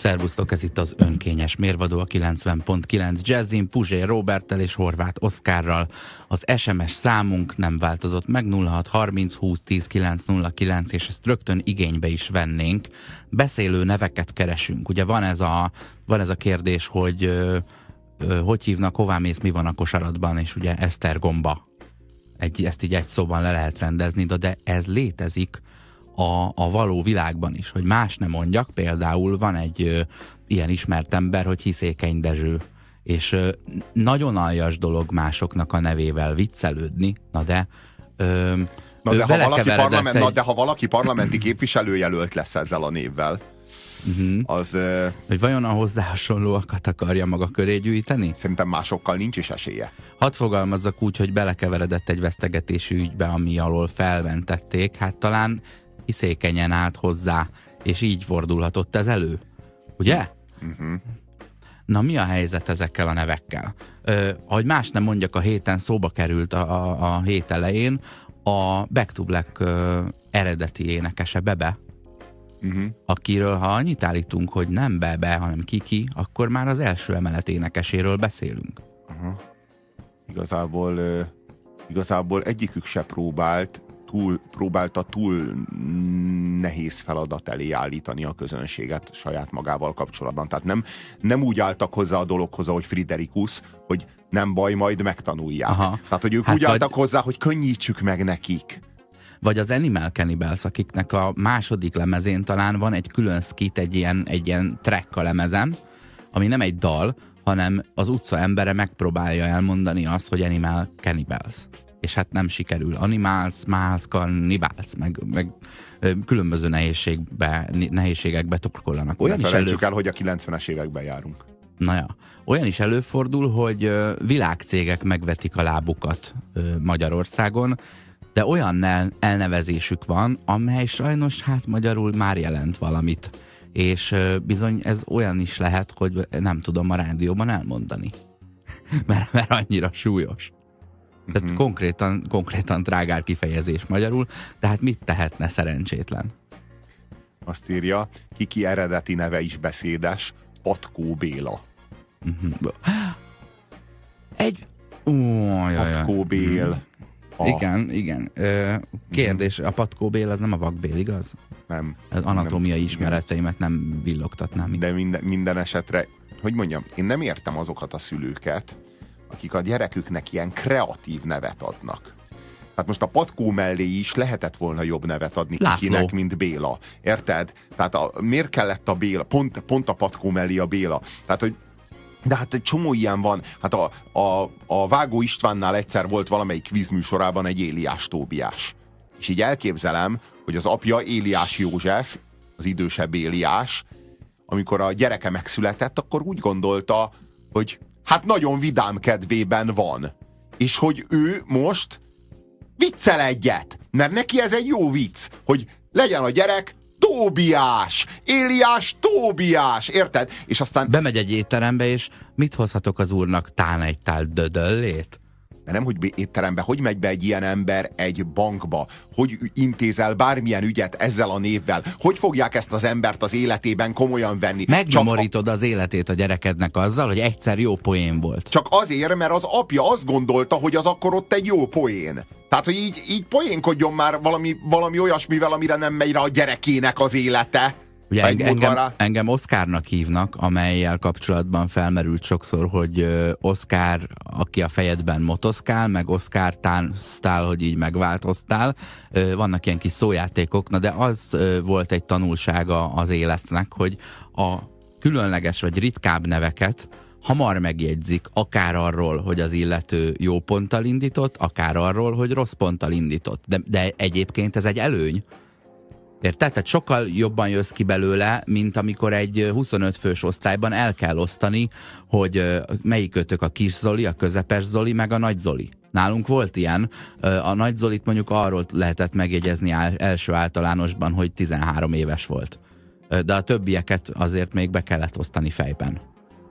Szervusztok, ez itt az önkényes mérvadó, a 90.9 Jazzin, Puzsér Róberttel és Horváth Oszkárral. Az SMS számunk nem változott meg, 0630 20 10 909, és ezt rögtön igénybe is vennénk. Beszélő neveket keresünk. Ugye van ez a kérdés, hogy hogy hívnak, hová mész, mi van a kosaratban, és ugye Esztergomba. Ezt így egy szóban le lehet rendezni, de ez létezik a való világban is, hogy más nem mondjak. Például van egy ilyen ismert ember, hogy Hiszékeny Dezső, és nagyon aljas dolog másoknak a nevével viccelődni, de ha valaki parlamenti képviselőjelölt lesz ezzel a névvel, az... Hogy vajon a hozzá hasonlóakat akarja maga köré gyűjteni? Szerintem másokkal nincs is esélye. Hadd fogalmazzak úgy, hogy belekeveredett egy vesztegetési ügybe, ami alól felventették, hát talán hiszékenyen állt hozzá, és így fordulhatott ez elő. Ugye? Na, mi a helyzet ezekkel a nevekkel? Ahogy más nem mondjak, a héten szóba került a hét elején a Back to Black eredeti énekese, Bebe, akiről ha annyit állítunk, hogy nem Bebe, hanem Kiki, akkor már az első emelet énekeséről beszélünk. Igazából egyikük se próbálta túl nehéz feladat elé állítani a közönséget saját magával kapcsolatban. Tehát nem úgy álltak hozzá a dologhoz, ahogy Friderikus, hogy nem baj, majd megtanulják. Aha. Tehát, hogy ők úgy álltak hozzá, hogy könnyítsük meg nekik. Vagy az Animal Cannibals, akiknek a második lemezén talán van egy külön skit, egy ilyen track a lemezen, ami nem egy dal, hanem az utca embere megpróbálja elmondani azt, hogy Animal Cannibals. És hát nem sikerül. Animals, Miles, Cannibals, meg különböző nehézségekbe torkollanak. Olyan is felejtsük el, hogy a 90-es években járunk. Na ja. Olyan is előfordul, hogy világcégek megvetik a lábukat Magyarországon, de olyan elnevezésük van, amely sajnos hát magyarul már jelent valamit. És bizony ez olyan is lehet, hogy nem tudom a rádióban elmondani. mert annyira súlyos. Tehát konkrétan trágár kifejezés magyarul, tehát mit tehetne szerencsétlen? Azt írja, Kiki eredeti neve is beszédes, Patkó Béla. Patkó Bél. Igen. Kérdés, a Patkó Bél az nem a vakbél, igaz? Nem. Az anatómiai ismereteimet nem villogtatnám. De minden esetre, hogy mondjam, én nem értem azokat a szülőket, akik a gyereküknek ilyen kreatív nevet adnak. Hát most a Patkó mellé is lehetett volna jobb nevet adni Kikinek, mint Béla. Érted? Tehát miért kellett a Béla? Pont a Patkó mellé a Béla. Tehát, hogy de hát egy csomó ilyen van. Hát a Vágó Istvánnál egyszer volt valamelyik kvízműsorában egy Éliás Tóbiás. És így elképzelem, hogy az apja Éliás József, az idősebb Éliás, amikor a gyereke megszületett, akkor úgy gondolta, hogy hát nagyon vidám kedvében van. És hogy ő most viccel egyet. Mert neki ez egy jó vicc, hogy legyen a gyerek Tóbiás, Éliás Tóbiás, érted? És aztán... Bemegy egy étterembe, és mit hozhatok az úrnak? Tán egy tál dödöllét? De nem, hogy étterembe, hogy megy be egy ilyen ember egy bankba? Hogy intézel bármilyen ügyet ezzel a névvel? Hogy fogják ezt az embert az életében komolyan venni? Megnyomorítod az életét a gyerekednek azzal, hogy egyszer jó poén volt. Csak azért, mert az apja azt gondolta, hogy az akkor ott egy jó poén. Tehát, hogy így poénkodjon már valami olyasmivel, amire nem megy rá a gyerekének az élete. Ugye engem Oszkárnak hívnak, amellyel kapcsolatban felmerült sokszor, hogy Oszkár, aki a fejedben motoszkál, meg Oszkár tánztál, hogy így megváltoztál. Vannak ilyen kis szójátékok, de az volt egy tanulsága az életnek, hogy a különleges vagy ritkább neveket hamar megjegyzik, akár arról, hogy az illető jó ponttal indított, akár arról, hogy rossz ponttal indított. De egyébként ez egy előny. Érted? Tehát sokkal jobban jössz ki belőle, mint amikor egy 25 fős osztályban el kell osztani, hogy melyikötök a kis Zoli, a közepes Zoli, meg a nagy Zoli. Nálunk volt ilyen. A nagy Zolit mondjuk arról lehetett megjegyezni első általánosban, hogy 13 éves volt. De a többieket azért még be kellett osztani fejben.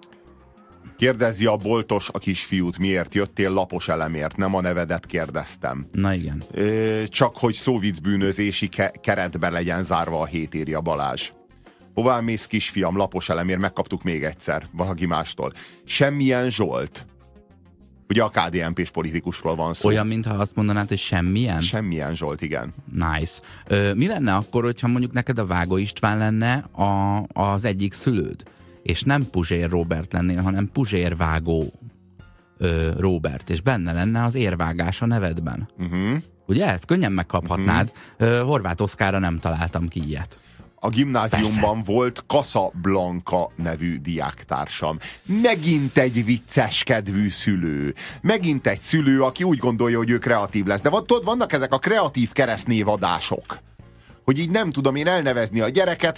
Kérdezi a boltos a kisfiút, miért jöttél lapos elemért, nem a nevedet kérdeztem. Na igen. Csak hogy szóvicbűnözési keretbe legyen zárva a hét, írja Balázs. Hová mész, kisfiam? Lapos elemér, megkaptuk még egyszer valaki mástól. Semmilyen Zsolt. Ugye a KDNP-s politikusról van szó. Olyan, mintha azt mondanád, hogy semmilyen? Semmilyen Zsolt, igen. Nice. Mi lenne akkor, hogyha mondjuk neked a Vágó István lenne az egyik szülőd? És nem Puzsér Róbert lennél, hanem Puzsér Vágó Róbert, és benne lenne az érvágás a nevedben. Ugye? Ezt könnyen megkaphatnád. Horváth Oszkárra nem találtam ki ilyet. A gimnáziumban volt Casablanca nevű diáktársam. Megint egy vicces kedvű szülő. Megint egy szülő, aki úgy gondolja, hogy ő kreatív lesz. De tudod, vannak ezek a kreatív keresztnévadások. Hogy így nem tudom én elnevezni a gyereket,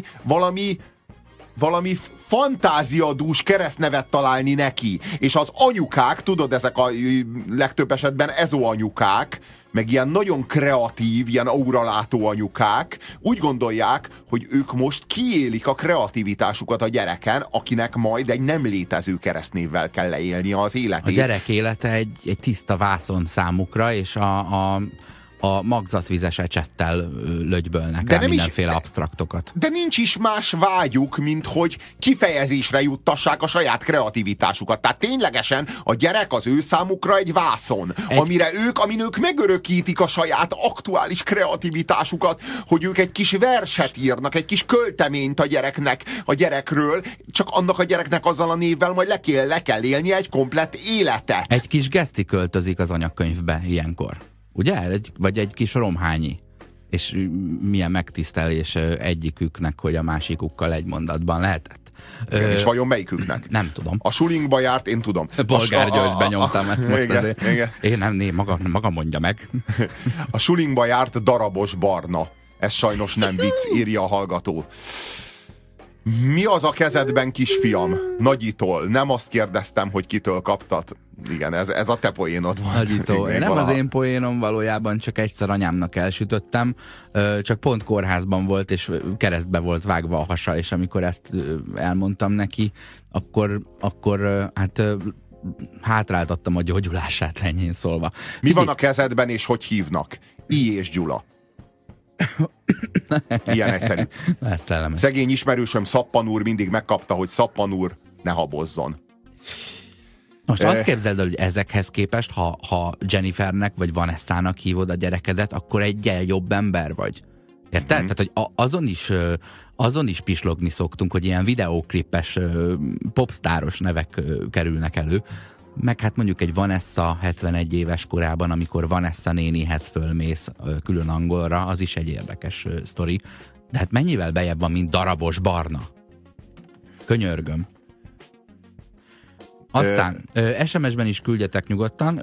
valami fantáziadús keresztnevet találni neki. És az anyukák, tudod, ezek a legtöbb esetben ezóanyukák, meg ilyen nagyon kreatív, ilyen auralátó anyukák úgy gondolják, hogy ők most kiélik a kreativitásukat a gyereken, akinek majd egy nem létező keresztnévvel kell leélnie az életét. A gyerek élete egy tiszta vászon számukra, és a magzatvizes ecsettel lögybölnek rá mindenféle absztraktokat. De nincs is más vágyuk, mint hogy kifejezésre juttassák a saját kreativitásukat. Tehát ténylegesen a gyerek az ő számukra egy vászon, amin ők megörökítik a saját aktuális kreativitásukat, hogy ők egy kis verset írnak, egy kis költeményt a gyerekről, csak annak a gyereknek azzal a névvel majd le kell élnie egy komplett életet. Egy kis geszti költözik az anyakönyvbe ilyenkor. Ugye? Vagy egy kis romhányi. És milyen megtisztelés egyiküknek, hogy a másikukkal egy mondatban lehetett. És vajon melyiküknek? Nem tudom. A sulingba járt, én tudom. Polgár György benyomtam ezt most igen, azért. Igen. Én nem, maga mondja meg. A sulingba járt Darabos Barna. Ez sajnos nem vicc, írja a hallgató. Mi az a kezedben, kisfiam? Nagyitól. Nem azt kérdeztem, hogy kitől kaptad. Igen, ez a te poénod volt. Nagyitól. Nem az én poénom, valójában csak egyszer anyámnak elsütöttem, csak pont kórházban volt, és keresztbe volt vágva a hasa, és amikor ezt elmondtam neki, akkor hát hátráltattam a gyógyulását, ennyien szólva. Mi van a kezedben, és hogy hívnak? I. és Gyula. Ilyen egyszerű. Szegény ismerősöm Szappan úr mindig megkapta, hogy Szappan úr ne habozzon. Most azt képzeld el, hogy ezekhez képest, ha Jennifernek vagy Vanessának hívod a gyerekedet, akkor egyel jobb ember vagy. Érted? Tehát, hogy azon is pislogni szoktunk, hogy ilyen videóklipes, popstáros nevek kerülnek elő. Meg hát mondjuk egy Vanessa 71 éves korában, amikor Vanessa nénihez fölmész külön angolra, az is egy érdekes sztori. De hát mennyivel bejebb van, mint Darabos Barna? Könyörgöm. Aztán SMS-ben is küldjetek nyugodtan.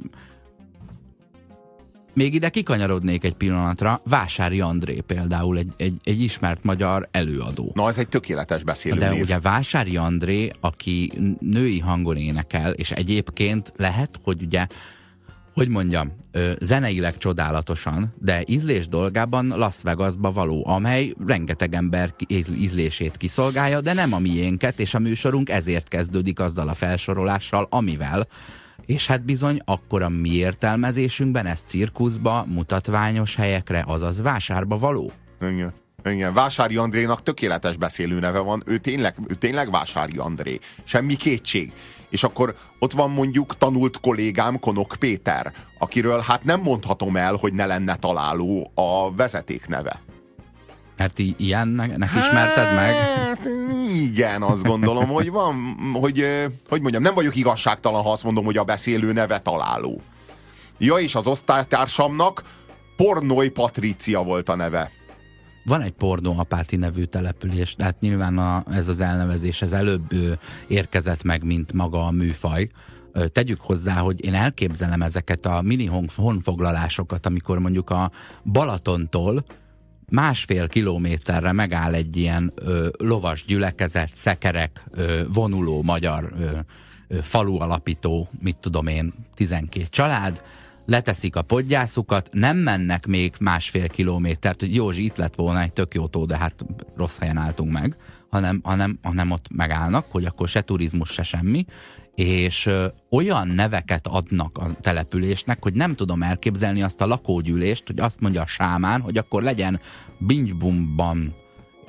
Még ide kikanyarodnék egy pillanatra. Vásári André például egy ismert magyar előadó. Na, ez egy tökéletes beszélőnév. De ugye Vásári André, aki női hangon énekel, és egyébként lehet, hogy ugye, hogy mondjam, zeneileg csodálatosan, de ízlés dolgában Las Vegasba való, amely rengeteg ember ízlését kiszolgálja, de nem a miénket, és a műsorunk ezért kezdődik azzal a felsorolással, amivel. És hát bizony, akkor a mi értelmezésünkben ez cirkuszba, mutatványos helyekre, azaz vásárba való. Igen. Vásári Andrénak tökéletes beszélőneve van, ő tényleg Vásári André. Semmi kétség. És akkor ott van mondjuk tanult kollégám Konok Péter, akiről hát nem mondhatom el, hogy ne lenne találó a vezetékneve. Mert ilyennek ismerted meg? Hát igen, azt gondolom, hogy van, hogy mondjam, nem vagyok igazságtalan, ha azt mondom, hogy a beszélő neve találó. Ja, és az osztálytársamnak Pornoy Patrícia volt a neve. Van egy Pornóapáti nevű település, de hát nyilván ez az elnevezés ez előbb érkezett meg, mint maga a műfaj. Tegyük hozzá, hogy én elképzelem ezeket a mini honfoglalásokat, amikor mondjuk a Balatontól 1,5 kilométerre megáll egy ilyen lovas gyülekezet, szekerek, vonuló magyar falu alapító, mit tudom én, 12 család, leteszik a podgyászukat, nem mennek még 1,5 kilométert, hogy Józsi, itt lett volna egy tök jó tó, de hát rossz helyen álltunk meg, hanem ott megállnak, hogy akkor se turizmus, se semmi, és olyan neveket adnak a településnek, hogy nem tudom elképzelni azt a lakógyűlést, hogy azt mondja a sámán, hogy akkor legyen Bingbumban,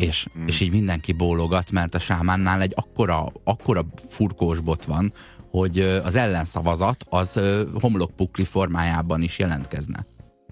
És így mindenki bólogat, mert a Sámánnál egy akkora furkós bot van, hogy az ellenszavazat az homlokpukli formájában is jelentkezne.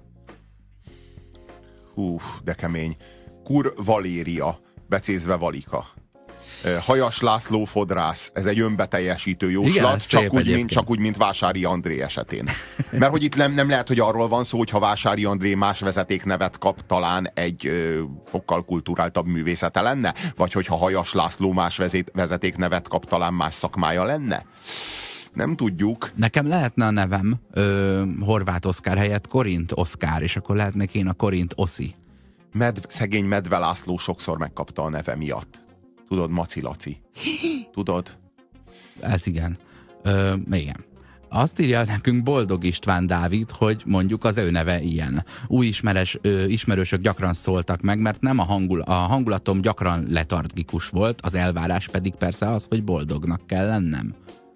De kemény. Kur Valéria, becézve Valika. Hajas László fodrász, ez egy önbeteljesítő jóslat, csak úgy, mint Vásári André esetén. Mert hogy itt nem lehet, hogy arról van szó, hogy ha Vásári André más vezetéknevet kap, talán egy fokkal kulturáltabb művészete lenne? Vagy hogyha Hajas László más vezetéknevet kap, talán más szakmája lenne? Nem tudjuk. Nekem lehetne a nevem Horváth Oszkár helyett Korint Oszkár, és akkor lehetnék én a Korint Oszi. Szegény Medve László sokszor megkapta a neve miatt. Tudod, Maci Laci. Tudod? Ez igen. Igen. Azt írja nekünk Boldog István Dávid, hogy mondjuk az ő neve ilyen. Új ismerősök gyakran szóltak meg, mert nem a hangulatom gyakran letargikus volt, az elvárás pedig persze az, hogy boldognak kell lennem.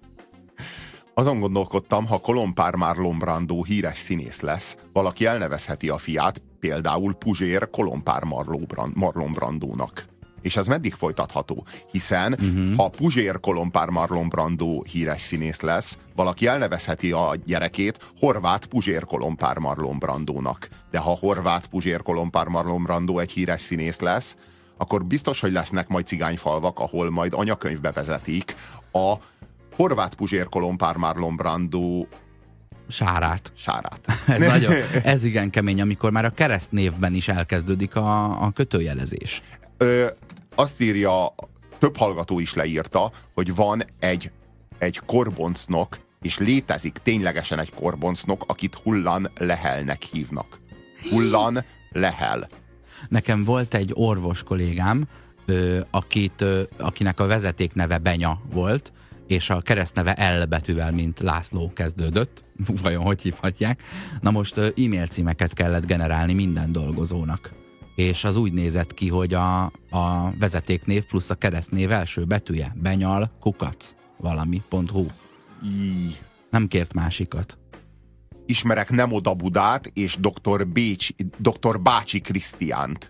Azon gondolkodtam, ha Kolompár Marlon Brando híres színész lesz, valaki elnevezheti a fiát például Puzsér Kolompár Marlon Brandónak. És ez meddig folytatható? Hiszen ha Puzsér Kolompár Marlon Brando híres színész lesz, valaki elnevezheti a gyerekét Horváth Puzsér Kolompár Marlon Brandónak. De ha Horváth Puzsér Kolompár Marlon Brando egy híres színész lesz, akkor biztos, hogy lesznek majd cigányfalvak, ahol majd anyakönyvbe vezetik a Horváth Puzsér Kolompár Marlon Brando Sárát. Ez igen kemény, amikor már a keresztnévben is elkezdődik a kötőjelezés. Azt írja, több hallgató is leírta, hogy van egy korboncnok, és létezik ténylegesen egy korboncnok, akit Hullan Lehelnek hívnak. Hullan Lehel. Nekem volt egy orvos kollégám, akinek a vezetékneve Benya volt, és a keresztneve L betűvel, mint László kezdődött. Vajon hogy hívhatják? Na most e-mail címeket kellett generálni minden dolgozónak. És az úgy nézett ki, hogy a vezetéknév plusz a keresztnév első betűje Benyal kukac valami.hu. Nem kért másikat. Ismerek Nemoda Budát és Dr. Bácsi Krisztiánt.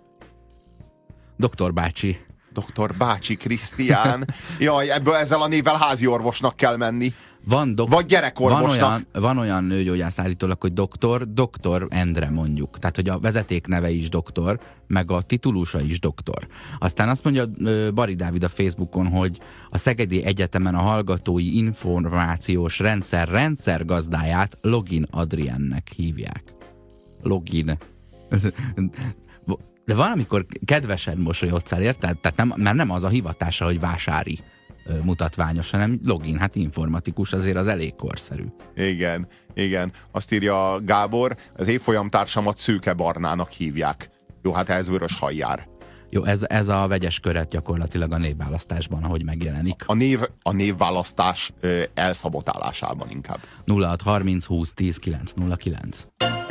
Dr. Bácsi. Dr. Bácsi Krisztián. Jaj, ezzel a névvel házi orvosnak kell menni. Vagy gyerekorvosnak. Van olyan nőgyógyász állítólag, hogy doktor Endre mondjuk. Tehát, hogy a vezeték neve is doktor, meg a titulusa is doktor. Aztán azt mondja Bari Dávid a Facebookon, hogy a Szegedi Egyetemen a hallgatói információs rendszer rendszergazdáját Login Adriennek hívják. Login. De van, amikor kedvesen mosolyodsz el, érted? Tehát mert nem az a hivatása, hogy vásári mutatványos, hanem Login, hát informatikus, azért az elég korszerű. Igen. Azt írja Gábor, az évfolyamtársamat Szőke Barnának hívják. Jó, hát ez vörös hajjár. Jó, ez a vegyes köret gyakorlatilag a névválasztásban, ahogy megjelenik. A névválasztás elszabotálásában inkább. 0630 20 10 909.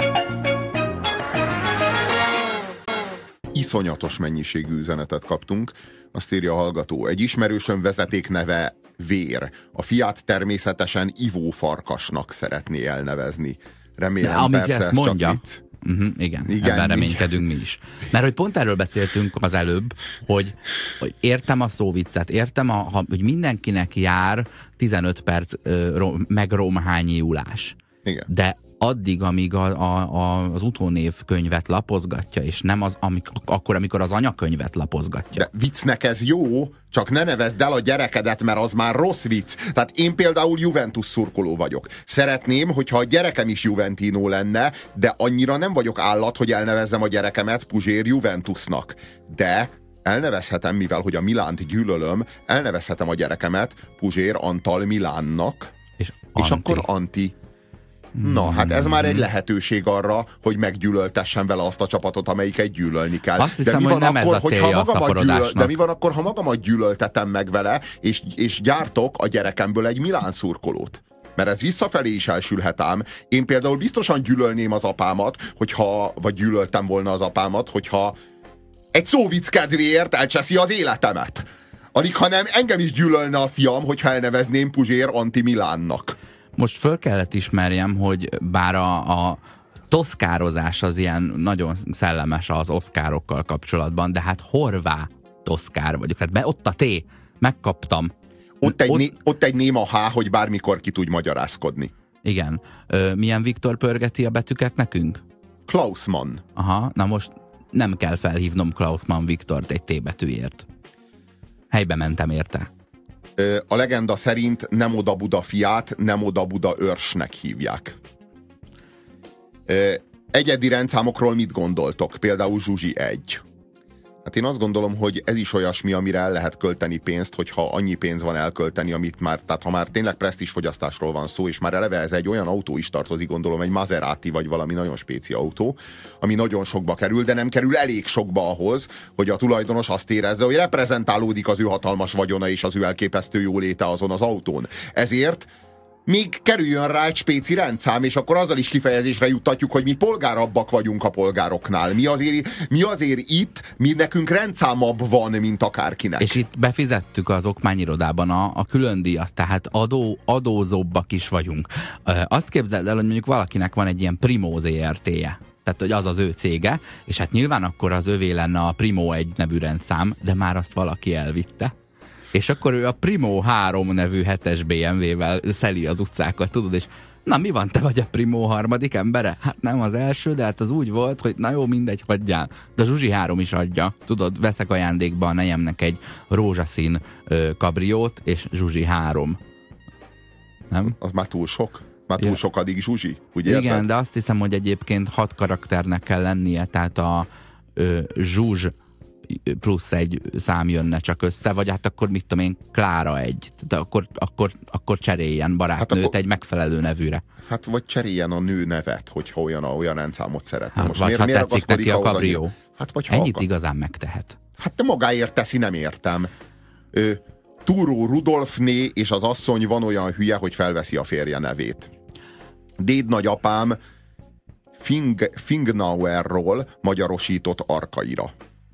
Iszonyatos mennyiségű üzenetet kaptunk. Azt írja a hallgató. Egy ismerősöm vezetékneve Vér. A fiát természetesen Ivó Farkasnak szeretné elnevezni. Remélem persze ezt mondja, csak vicc. Igen, ebben reménykedünk mi is. Mert hogy pont erről beszéltünk az előbb, hogy értem a szóviccet, értem, hogy mindenkinek jár 15 perc megromhányiulás. Igen. De addig, amíg az utónév könyvet lapozgatja, és nem akkor, amikor az anyakönyvet lapozgatja. De viccnek ez jó, csak ne nevezd el a gyerekedet, mert az már rossz vicc. Tehát én például Juventus szurkoló vagyok. Szeretném, hogyha a gyerekem is Juventino lenne, de annyira nem vagyok állat, hogy elnevezzem a gyerekemet Puzsér Juventusnak. De elnevezhetem, mivel hogy a Milánt gyűlölöm, elnevezhetem a gyerekemet Puzsér Antal Milánnak, és akkor Anti. Na, hát ez már egy lehetőség arra, hogy meggyűlöltessen vele azt a csapatot, amelyiket gyűlölni kell. Azt hiszem, hogy nem ez a célja a szaporodásnak. De mi van akkor, ha magamat gyűlöltetem meg vele, és gyártok a gyerekemből egy Milán szurkolót? Mert ez visszafelé is elsülhet ám. Én például biztosan gyűlölném az apámat, vagy gyűlöltem volna az apámat, hogyha egy szóvic kedvéért elcseszi az életemet. Alig, hanem engem is gyűlölne a fiam, hogyha elnevezném Puzsér Anti Milánnak. Most föl kellett ismerjem, hogy bár a toszkározás az ilyen nagyon szellemes az oszkárokkal kapcsolatban, de hát horvá toszkár vagyok. Hát ott a T, megkaptam. Ott egy néma H, hogy bármikor ki tudj magyarázkodni. Igen. Milyen Viktor pörgeti a betűket nekünk? Klausmann. Aha, na most nem kell felhívnom Klausmann Viktort egy T betűért. Helybe mentem érte. A legenda szerint nem oda Buda fiát, nem oda Buda őrsnek hívják. Egyedi rendszámokról mit gondoltok? Például Zsuzsi 1. Hát én azt gondolom, hogy ez is olyasmi, amire el lehet költeni pénzt, hogyha annyi pénz van elkölteni, amit már, tehát ha már tényleg presztízsfogyasztásról van szó, és már eleve ez egy olyan autó is tartozik, gondolom egy Maserati vagy valami nagyon spéci autó, ami nagyon sokba kerül, de nem kerül elég sokba ahhoz, hogy a tulajdonos azt érezze, hogy reprezentálódik az ő hatalmas vagyona és az ő elképesztő jóléte azon az autón. Ezért még kerüljön rá egy spéci rendszám, és akkor azzal is kifejezésre juttatjuk, hogy mi polgárabbak vagyunk a polgároknál. Mi azért itt, mi nekünk rendszámabb van, mint akárkinek. És itt befizettük az okmányirodában a külön díjat, tehát adózóbbak is vagyunk. Azt képzeld el, hogy mondjuk valakinek van egy ilyen Primo ZRT-je. Tehát, hogy az az ő cége, és hát nyilván akkor az övé lenne a Primo 1 nevű rendszám, de már azt valaki elvitte. És akkor ő a Primo 3 nevű 7-es BMW-vel szeli az utcákat, tudod, és na mi van, te vagy a Primo harmadik embere? Hát nem az első, de hát az úgy volt, hogy na jó, mindegy, hagyjál. De a Zsuzsi 3 is adja, tudod, veszek ajándékba a nejemnek egy rózsaszín kabriót, és Zsuzsi 3. Nem? Az már túl sok. Már túl sokadik Zsuzsi, úgy igen, érzed? de azt hiszem, hogy egyébként 6 karakternek kell lennie, tehát a Zsuzs plusz egy szám jönne csak össze, vagy hát akkor mit tudom én, Klára 1. Tehát akkor cseréljen barátnőt hát egy megfelelő nevűre. Hát vagy cseréljen a nő nevet, hogyha olyan rendszámot szeretne. Hát, most vagy ha tetszik neki a kabrió. Hát, vagy ennyit igazán megtehet. Hát te magáért teszi, nem értem. Túró Rudolfné és az asszony van olyan hülye, hogy felveszi a férje nevét. Déd nagyapám Fingnauerról magyarosított Arkaira.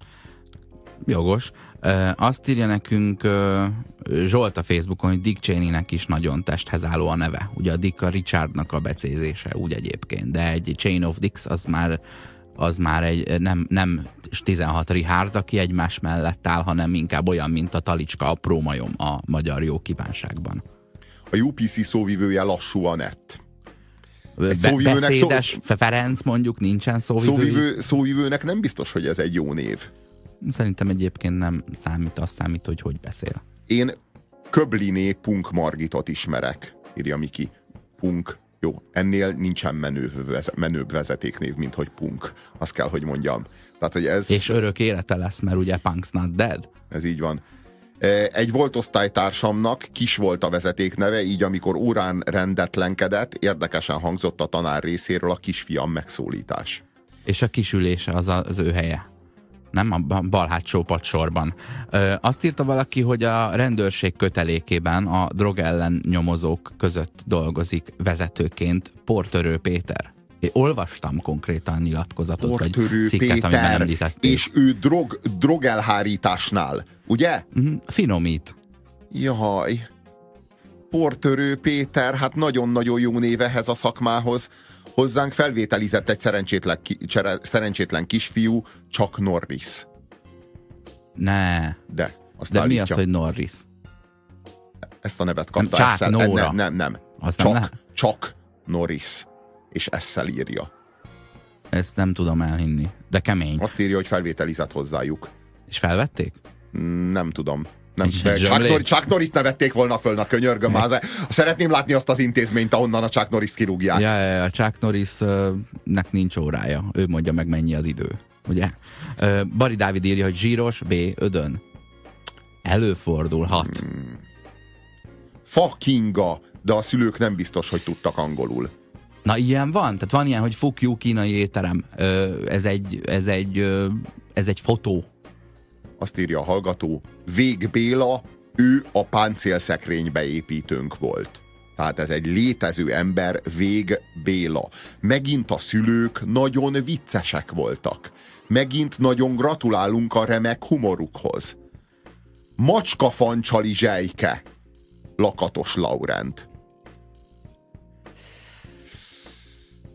Jogos. Azt írja nekünk Zsolt a Facebookon, hogy Dick Cheneynek is nagyon testhez álló a neve. Ugye a Dick a Richardnak a becézése, úgy egyébként. De egy Chain of Dicks az már egy nem 16 Richard, aki egymás mellett áll, hanem inkább olyan, mint a Talicska, a prómajom a magyar jó kívánságban. A UPC szóvivője Lassú Anett. Beszédes Ferenc mondjuk, nincsen szóvivő. Szóvivőnek nem biztos, hogy ez egy jó név. Szerintem egyébként nem számít, az számít, hogy beszél. Én Köbliné Punk Margitot ismerek, írja Miki. Punk. Jó, ennél nincsen menőbb vezetéknév, mint hogy Punk. Azt kell, hogy mondjam. Tehát, hogy ez... És örök élete lesz, mert ugye Punk's Not Dead. Ez így van. Egy volt osztálytársamnak Kis volt a vezetékneve, így amikor órán rendetlenkedett, érdekesen hangzott a tanár részéről a kisfiam megszólítás. És a kisülése az ő helye. Nem a bal hátsó padsorban. Azt írta valaki, hogy a rendőrség kötelékében a drogellen nyomozók között dolgozik vezetőként Portörő Péter. Én olvastam konkrétan nyilatkozatot, Portörő vagy cikket, amiben említették. És ő drogelhárításnál, ugye? Finomít. Jaj. Portörő Péter, hát nagyon-nagyon jó név ehhez a szakmához. Hozzánk felvételizett egy szerencsétlen kisfiú, Chuck Norris. Ne. De mi az, hogy Norris? Ezt a nevet kapta. Chuck Nora. Nem. Chuck Norris. És esszel írja. Ezt nem tudom elhinni, de kemény. Azt írja, hogy felvételizett hozzájuk. És felvették? Nem tudom. Nem, de Chuck Norris ne vették volna föl, a könyörgöm. Szeretném látni azt az intézményt, ahonnan a Chuck Norris kirúgják. Ja, a Chuck Norrisnek nincs órája. Ő mondja meg, mennyi az idő. Ugye? Bari Dávid írja, hogy zsíros, B. ödön. Előfordulhat. Fuckinga, de a szülők nem biztos, hogy tudtak angolul. Na, ilyen van? Tehát van ilyen, hogy fuck you, kínai étterem. Ez egy fotó. Azt írja a hallgató, Vég Béla, ő a páncélszekrénybe építőnk volt. Tehát ez egy létező ember, Vég Béla. Megint a szülők nagyon viccesek voltak. Megint nagyon gratulálunk a remek humorukhoz. Macska fancsali zsejke, Lakatos Laurent.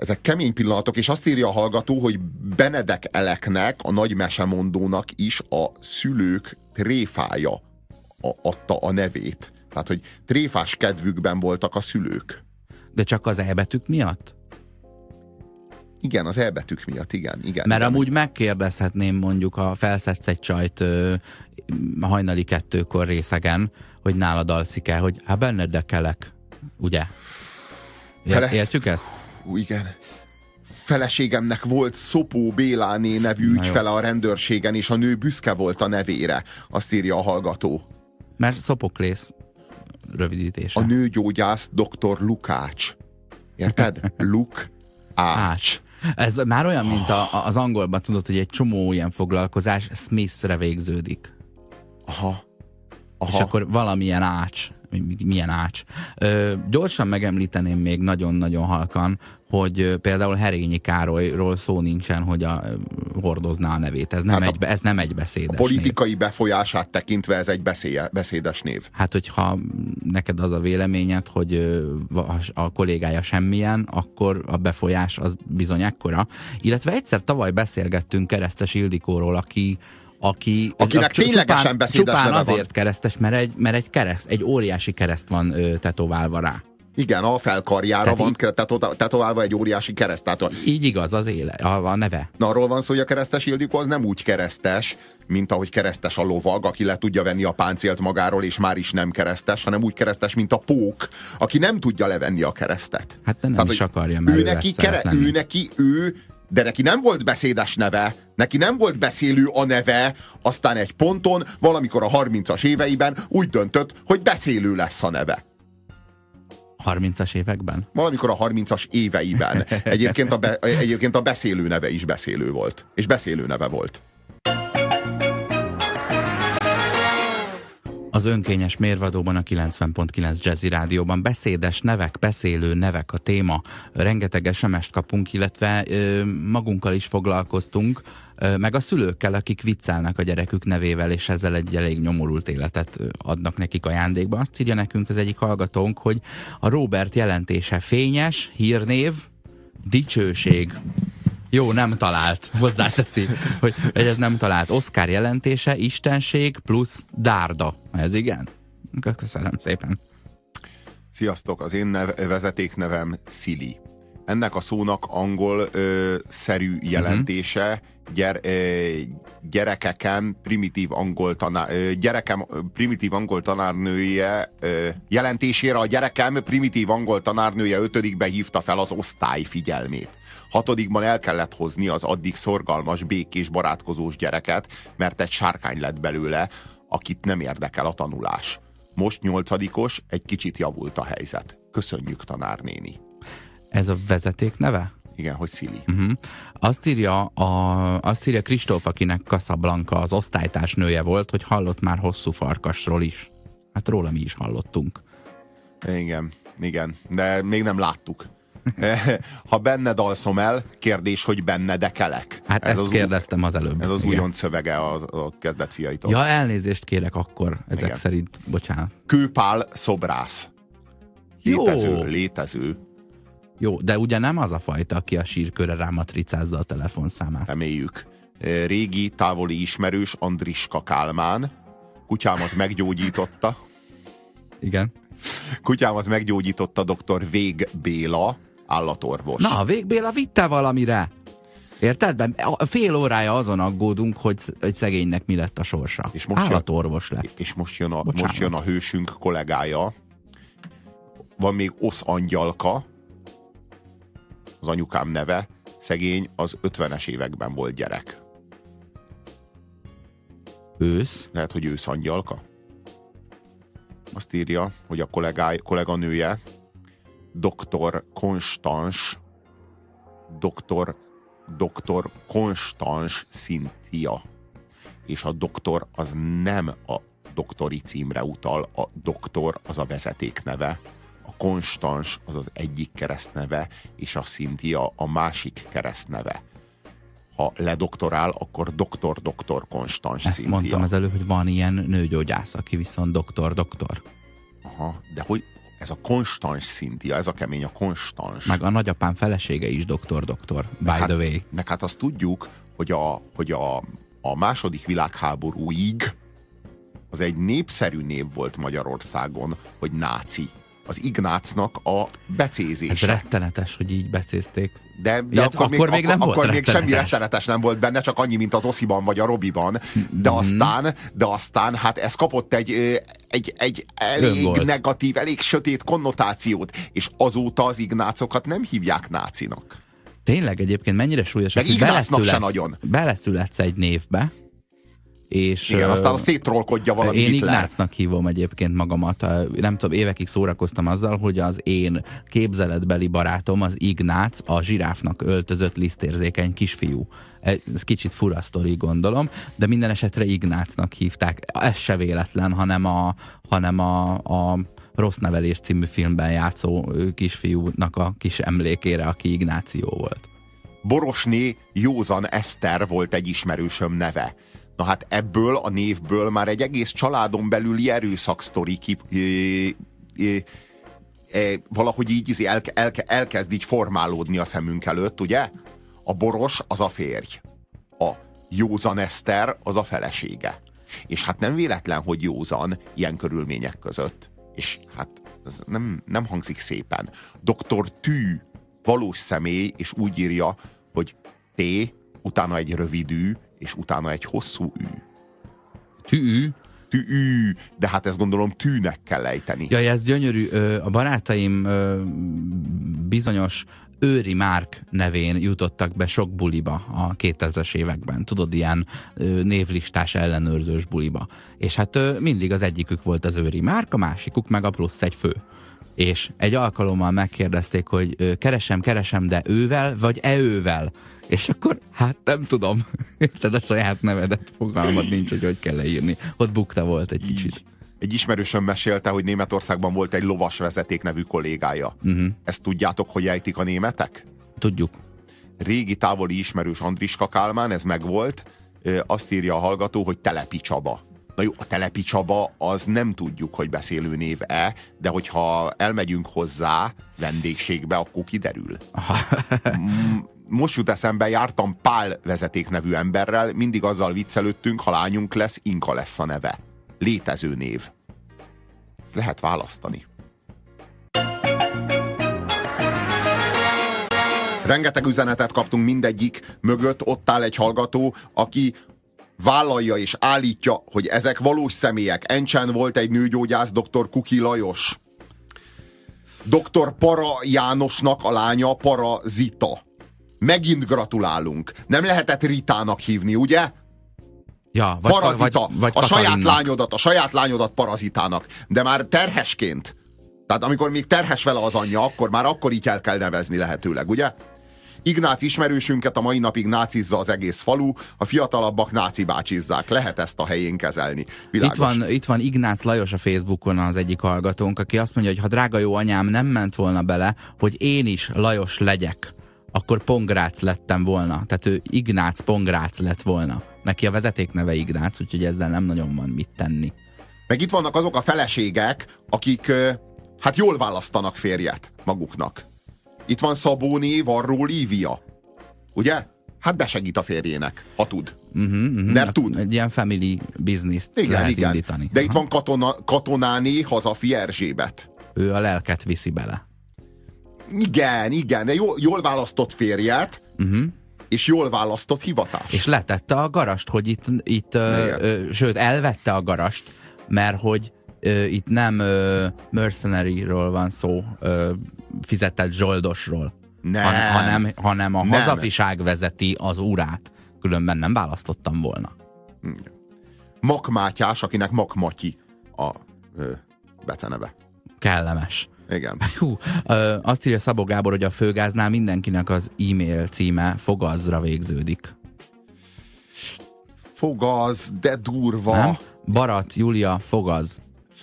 ezek kemény pillanatok, és azt írja a hallgató, hogy Benedek Eleknek, a nagy mesemondónak is a szülők tréfája adta a nevét. Tehát, hogy tréfás kedvükben voltak a szülők. De csak az elbetűk miatt? Igen, az elbetűk miatt, igen. Mert igen. amúgy megkérdezhetném, mondjuk, ha felszedsz egy csajt hajnali 2-kor részegen, hogy nálad alszik-e, hogy hát Benedek Elek, ugye? Értjük ezt? Igen. Feleségemnek volt Szopó Béláné nevű ügyfele a rendőrségen, és a nő büszke volt a nevére, azt írja a hallgató. Mert Szopoklész rövidítése. A nőgyógyász dr. Lukács. Érted? Lukács. Ez már olyan, mint az angolban tudod, hogy egy csomó ilyen foglalkozás Smith-re végződik. Aha. És akkor valamilyen ács. Milyen ács. Gyorsan megemlíteném még nagyon-nagyon halkan, hogy például Herényi Károlyról szó nincsen, hogy hordozná a nevét. Ez nem egy beszédes A politikai név. Befolyását tekintve ez egy beszédes név. Hát, hogyha neked az a véleményed, hogy a kollégája semmilyen, akkor a befolyás az bizony ekkora. Illetve egyszer tavaly beszélgettünk Keresztes Ildikóról, akinek ténylegesen beszédes neve van. Azért keresztes, mert egy óriási kereszt van tetoválva rá. Igen, a felkarjára van tetoválva egy óriási kereszt. Így igaz, a neve. Na, arról van szó, hogy a Keresztes Ildikó az nem úgy keresztes, mint ahogy keresztes a lovag, aki le tudja venni a páncélt magáról, és már is nem keresztes, hanem úgy keresztes, mint a pók, aki nem tudja levenni a keresztet. Hát de nem is akarja, mert de neki nem volt beszédes neve, neki nem volt beszélő a neve, aztán egy ponton, valamikor a 30-as éveiben úgy döntött, hogy beszélő lesz a neve. 30-as években? Valamikor a 30-as éveiben. Egyébként a beszélő neve is beszélő volt. És beszélő neve volt. Az önkényes mérvadóban, a 90.9 Jazzy Rádióban beszédes nevek, beszélő nevek a téma. Rengeteg SMS-t kapunk, illetve magunkkal is foglalkoztunk, meg a szülőkkel, akik viccelnek a gyerekük nevével, és ezzel egy elég nyomorult életet adnak nekik ajándékba. Azt írja nekünk az egyik hallgatónk, hogy a Robert jelentése fényes, hírnév, dicsőség. Jó, nem talált. Hozzáteszi, hogy ez nem talált. Oscar jelentése, istenség plusz dárda. Ez igen? Köszönöm szépen. Sziasztok, az én vezetéknevem Szili. Ennek a szónak angol-szerű jelentése gyerekem primitív angol tanárnője jelentésére a gyerekem primitív angol tanárnője 5-be hívta fel az osztály figyelmét. 6-ban el kellett hozni az addig szorgalmas, békés, barátkozós gyereket, mert egy sárkány lett belőle, akit nem érdekel a tanulás. Most 8-os, egy kicsit javult a helyzet. Köszönjük, tanárnéni. Ez a vezeték neve? Igen, hogy Szili. Azt írja Kristóf, akinek Casablanca az osztálytársnője volt, hogy hallott már Hosszú Farkasról is. Hát róla mi is hallottunk. Igen, de még nem láttuk. Ha benned alszom el, kérdés, hogy benned kelek. Hát ezt kérdeztem az előbb. Ez az újonc szövege a kezdetfiaitól. Ja, elnézést kérek akkor, ezek szerint, bocsánat. Kőpál szobrász. Létező. Jó, de ugye nem az a fajta, aki a sírkörre rámatricázza a telefonszámát. Reméljük. Régi, távoli ismerős Andriska Kálmán. Kutyámat meggyógyította. Igen. Kutyámat meggyógyította dr. Vég Béla, állatorvos. Na, a Vég Béla vitte valamire. Érted? Fél órája azon aggódunk, hogy szegénynek mi lett a sorsa. És most állatorvos lett. És most jön a hősünk kollégája. Van még Osz Angyalka, az anyukám neve, szegény, az 50-es években volt gyerek. Ősz? Lehet, hogy Ősz Angyalka. Azt írja, hogy a kolléganője Dr. Konstans Cynthia. És a doktor az nem a doktori címre utal, a doktor az a vezetékneve, a Konstans az az egyik keresztneve, és a Cynthia a másik keresztneve. Ha ledoktorál, akkor doktor Konstans Cynthia. Ezt mondtam az előbb, hogy van ilyen nőgyógyász, aki viszont doktor. Aha, de hogy ez a konstans Cynthia, ez a kemény, a konstans. Meg a nagyapám felesége is doktor, by the way. Meg hát azt tudjuk, hogy a második világháborúig az egy népszerű név volt Magyarországon, hogy náci. Az Ignácnak a becézése. Ez rettenetes, hogy így becézték. De akkor még nem volt még semmi rettenetes nem volt benne, csak annyi, mint az Osziban vagy a Robiban. De aztán hát ez kapott egy elég negatív, elég sötét konnotációt, és azóta az ignácokat nem hívják nácinak. Tényleg egyébként mennyire súlyos, hogy beleszületsz egy névbe, és igen, aztán széttrollkodja valami Én Hitler. Ignácnak hívom egyébként magamat. Nem tudom, évekig szórakoztam azzal, hogy az én képzeletbeli barátom, az Ignác, a zsiráfnak öltözött lisztérzékeny kisfiú. Ez kicsit fura sztori, gondolom, de minden esetre Ignácnak hívták. Ez se véletlen, hanem a Rossz nevelés című filmben játszó kisfiúnak a kis emlékére, aki Ignáció volt. Borosné Józan Eszter volt egy ismerősöm neve. Na hát ebből a névből már egy egész családon belüli erőszaksztori valahogy így elkezd így formálódni a szemünk előtt, ugye? A Boros az a férj. A Józan Eszter az a felesége. És hát nem véletlen, hogy Józan ilyen körülmények között. És hát ez nem hangzik szépen. Dr. Tű valós személy, és úgy írja, hogy T, utána egy rövid ű, és utána egy hosszú ű. Tű? Tű, de hát ezt gondolom tűnek kell ejteni. Jaj, ez gyönyörű. A barátaim bizonyos Őri Márk nevén jutottak be sok buliba a 2000-es években. Tudod, ilyen névlistás ellenőrzős buliba. És hát mindig az egyikük volt az Őri Márk, a másikuk meg a plusz egy fő. És egy alkalommal megkérdezték, hogy keresem, de ővel, vagy ővel? És akkor, hát nem tudom. Érted, a saját nevedet, fogalmad nincs, hogy kell leírni. Ott bukta volt egy kicsit. Egy ismerősöm mesélte, hogy Németországban volt egy lovasvezeték nevű kollégája. Ezt tudjátok, hogy ejtik a németek? Tudjuk. Régi távoli ismerős Andriska Kálmán, ez megvolt. Azt írja a hallgató, hogy Telepi Csaba. Na jó, a Telepi Csaba az nem tudjuk, hogy beszélő név-e, de hogyha elmegyünk hozzá vendégségbe, akkor kiderül. Most jut eszembe, jártam Pál vezeték nevű emberrel, mindig azzal viccelődtünk, ha lányunk lesz, Inka lesz a neve. Létező név. Ezt lehet választani. Rengeteg üzenetet kaptunk, mindegyik mögött ott áll egy hallgató, aki vállalja és állítja, hogy ezek valós személyek. Encsen volt egy nőgyógyász, dr. Kuki Lajos. Dr. Para Jánosnak a lánya Para Zita. Megint gratulálunk. Nem lehetett Ritának hívni, ugye? Ja, vagy Parazita. Vagy A saját lányodat Parazitának. De már terhesként. Tehát amikor még terhes vele az anyja, akkor így el kell nevezni lehetőleg, ugye? Ignác ismerősünket a mai napig nácizza az egész falu, a fiatalabbak náci bácsizzák. Lehet ezt a helyén kezelni. Itt van Ignác Lajos a Facebookon, az egyik hallgatónk, aki azt mondja, hogy ha drága jó anyám nem ment volna bele, hogy én is Lajos legyek, akkor Pongrác lettem volna. Tehát ő Ignác Pongrác lett volna. Neki a vezetékneve Ignác, úgyhogy ezzel nem nagyon van mit tenni. Meg itt vannak azok a feleségek, akik hát jól választanak férjet maguknak. Itt van Szabóné Varró Lívia. Ugye? Hát besegít a férjének, ha tud. De tud. Egy ilyen family business-t lehet indítani. De itt van Katonáné Hazafi Erzsébet. Ő a lelket viszi bele. Igen, de jól választott férjet, és jól választott hivatás. És letette a garast, hogy itt sőt, elvette a garast, mert hogy itt nem mercenary-ról van szó, fizetett zsoldosról, hanem a hazafiság vezeti az urát. Különben nem választottam volna. Mak Mátyás, akinek Mak Matyi a beceneve. Kellemes. Igen. Hú, azt írja Szabó Gábor, hogy a Főgáznál mindenkinek az e-mail címe Fogazra végződik. Fogaz, de durva. Nem? Barat Júlia Fogaz.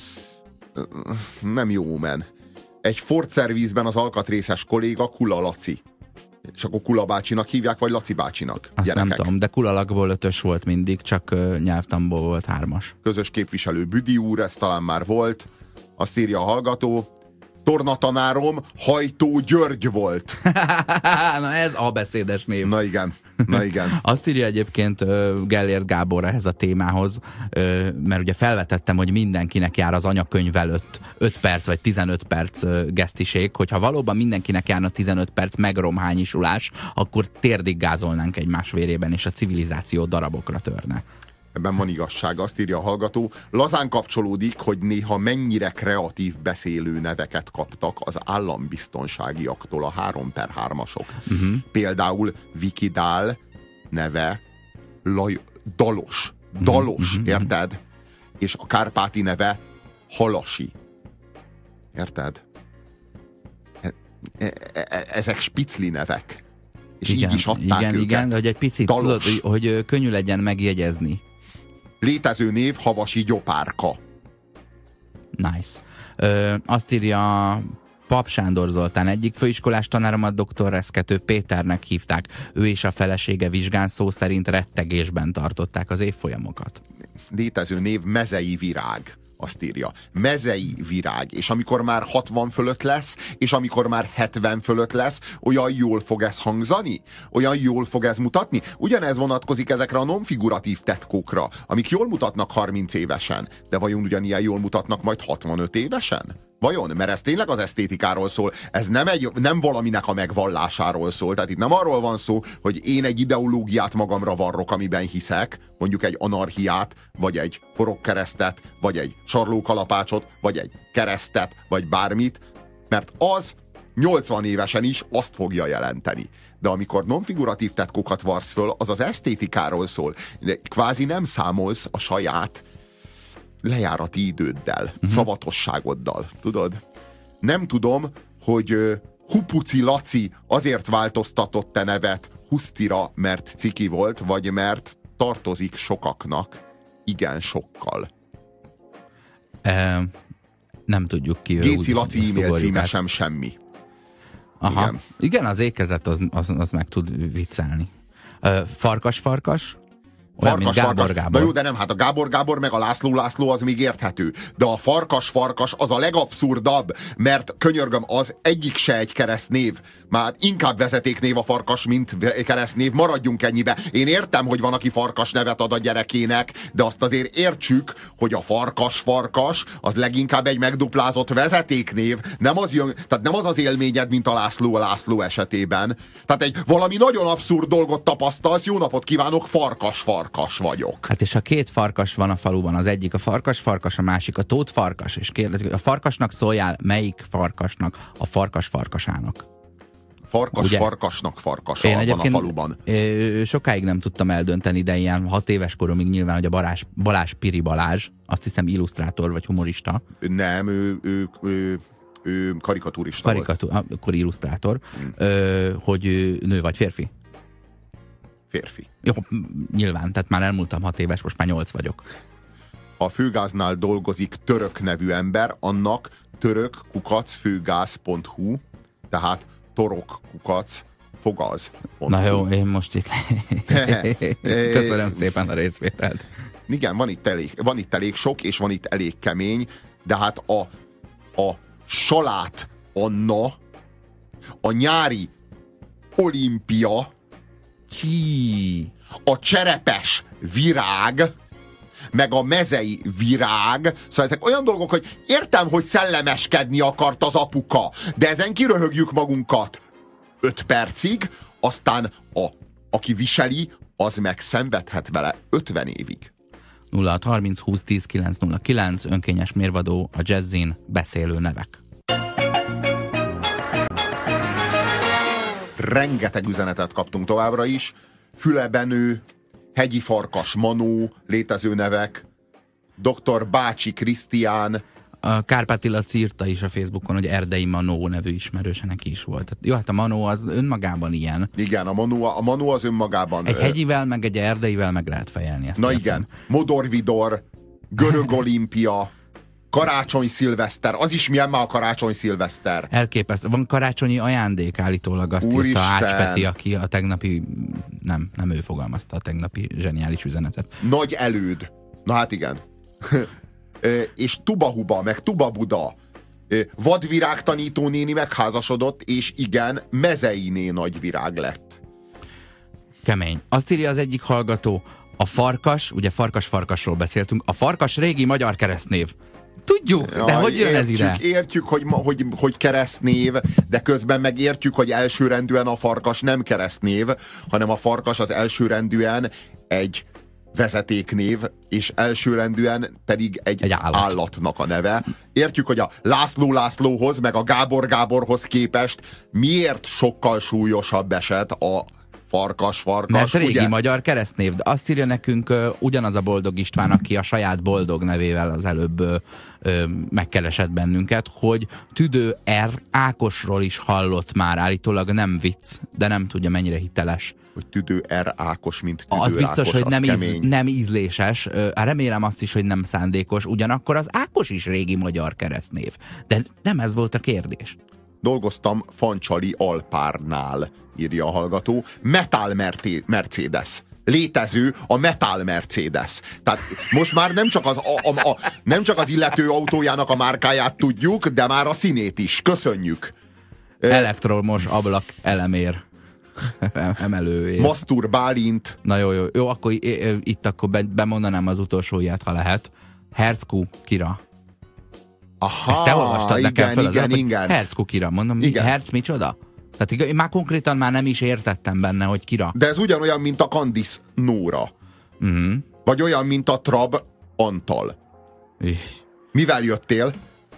Nem jó, men. Egy Ford Service-ben az alkatrészes kolléga Kula Laci. És akkor Kula bácsinak hívják, vagy Laci bácsinak? Azt gyerekek. nem tudom, de Kulalakból 5-ös volt mindig, csak nyelvtanból volt 3-as. Közös képviselő Büdi úr, ez talán már volt. Azt írja a hallgató. tornatanárom Hajtó György volt. Na ez a beszédes név. Na igen. Na igen. Azt írja egyébként Gellért Gábor ehhez a témához, mert ugye felvetettem, hogy mindenkinek jár az anyakönyv előtt 5 perc vagy 15 perc gesztiség, hogyha valóban mindenkinek járna 15 perc megromhányisulás, akkor térdig gázolnánk egymás vérében, és a civilizáció darabokra törne. Ebben van igazság, azt írja a hallgató. Lazán kapcsolódik, hogy néha mennyire kreatív beszélő neveket kaptak az állambiztonságiaktól a 3x3-asok. Például Vikidál neve Dalos. Dalos, érted? És a Kárpáti neve Halasi. Érted? Ezek spicli nevek. És igen, így is adták őket. Igen, hogy egy picit tudod, hogy könnyű legyen megjegyezni. Létező név Havasi Gyopárka. Nice. Azt írja Pap Sándor Zoltán, egyik főiskolás tanáromat Dr. Reszkető Péternek hívták. Ő és a felesége vizsgán szó szerint rettegésben tartották az évfolyamokat. Létező név Mezei Virág. Azt írja. Mezei virág. És amikor már 60 fölött lesz, és amikor már 70 fölött lesz, olyan jól fog ez hangzani? Olyan jól fog ez mutatni? Ugyanez vonatkozik ezekre a nonfiguratív tetkókra, amik jól mutatnak 30 évesen. De vajon ugyanilyen jól mutatnak majd 65 évesen? Vajon? Mert ez tényleg az esztétikáról szól. Ez nem valaminek a megvallásáról szól. Tehát itt nem arról van szó, hogy én egy ideológiát magamra varrok, amiben hiszek, mondjuk egy anarchiát, vagy egy horogkeresztet, vagy egy sarlókalapácsot, vagy egy keresztet, vagy bármit, mert az 80 évesen is azt fogja jelenteni. De amikor nonfiguratív tetkókat varsz föl, az az esztétikáról szól. De kvázi nem számolsz a saját lejárati időddel, szavatosságoddal, tudod? Nem tudom, hogy Hupuci Laci azért változtatott te nevet Husztira, mert ciki volt, vagy mert tartozik sokaknak, igen sokkal. Nem tudjuk ki. Géci Laci e-mail címe sem semmi. Aha. Igen, az ékezet az meg tud viccelni. Farkas. Gábor. Na jó, de nem, hát a Gábor meg a László az még érthető. De a Farkas az a legabszurdabb, mert könyörgöm, az egyik se egy keresztnév. Már inkább vezetéknév a Farkas, mint keresztnév, maradjunk ennyibe. Én értem, hogy van, aki Farkas nevet ad a gyerekének, de azt azért értsük, hogy a Farkas az leginkább egy megduplázott vezetéknév, nem az jön, tehát nem az az élményed, mint a László esetében. Tehát egy valami nagyon abszurd dolgot tapasztalsz, jó napot kívánok, Farkas vagyok. Hát és a két farkas van a faluban, az egyik a farkas, a másik a Tóth Farkas, és kérdezik, hogy a farkasnak szóljál, melyik farkasnak? A farkasának. Farkasnak farkasa van a faluban. Sokáig nem tudtam eldönteni, de ilyen 6 éves koromig nyilván, hogy a Balázs Piri Balázs, azt hiszem illusztrátor vagy humorista. Nem, ő karikatúrista volt. Akkor illusztrátor. Hogy nő vagy férfi? Férfi. Jó, nyilván, tehát már elmúltam 6 éves, most már 8 vagyok. A főgáznál dolgozik török nevű ember, annak török@főgáz.hu, tehát torok@fogaz.hu. Na jó, én most itt köszönöm szépen a részvételt. Igen, van itt elég sok, és van itt elég kemény, de hát a Salát Anna, a nyári olimpia, a cserepes virág, meg a mezei virág, szóval ezek olyan dolgok, hogy értem, hogy szellemeskedni akart az apuka, de ezen kiröhögjük magunkat 5 percig, aztán aki viseli, az meg szenvedhet vele 50 évig. 0630 20 10 909, önkényes mérvadó, a Jazzin, beszélő nevek. Rengeteg üzenetet kaptunk továbbra is. Fülebenő, Hegyi Farkas Manó, létező nevek, Dr. Bácsi Krisztián. A Kárpáti Laci írta is a Facebookon, hogy Erdei Manó nevű ismerőse neki is volt. Jó, hát a Manó az önmagában ilyen. Igen, a Manó az önmagában. Egy hegyivel, meg egy erdeivel meg lehet fejelni. Ezt na értem. Igen, Modorvidor, Görög Olimpia, Karácsony Szilveszter, az is milyen már a Karácsony Szilveszter. Elképesztő. Van karácsonyi ajándék állítólag, azt írta Ács Peti, aki a tegnapi, nem ő fogalmazta a tegnapi zseniális üzenetet. Nagy előd. Na hát igen. És Tubahuba, meg Tubabuda, Vadvirág tanítónéni megházasodott, és igen, Mezeiné nagyvirág lett. Kemény. Azt írja az egyik hallgató, a farkas, ugye farkasról beszéltünk, a farkas régi magyar keresztnév. Tudjuk, de hogy jön ez ide? Értjük, hogy keresztnév, de közben meg értjük, hogy elsőrendűen a farkas nem keresztnév, hanem a farkas az elsőrendűen egy vezetéknév, és elsőrendűen pedig egy állatnak a neve. Értjük, hogy a Lászlóhoz, meg a Gáborhoz képest miért sokkal súlyosabb eset a farkas, mert régi ugye? magyar keresztnév, de azt írja nekünk ugyanaz a Boldog István, aki a saját Boldog nevével az előbb megkeresett bennünket, hogy Tüdő R. Ákosról is hallott már, állítólag nem vicc, de nem tudja mennyire hiteles. Hogy Tüdő R. Ákos, mint Tüdő az biztos, Ákos, hogy nem ízléses, remélem azt is, hogy nem szándékos, ugyanakkor az Ákos is régi magyar keresztnév. De nem ez volt a kérdés. Dolgoztam Fancsali Alpárnál, írja a hallgató. Metal Mercedes. Létező a Metal Mercedes. Tehát most már nem csak az illető autójának a márkáját tudjuk, de már a színét is. Köszönjük. Elektromos ablak elemér. Emelőért. Masztur Bálint. Na jó, akkor itt akkor bemondanám az utolsó ilyet, ha lehet. Hercku Kira. Aha, ezt te olvastad nekem fel igen. Hercku Kira, mondom, Herc micsoda? Tehát én már konkrétan nem is értettem benne, hogy Kira. De ez ugyanolyan, mint a Candice Nóra. Vagy olyan, mint a Trab Antal. Mivel jöttél?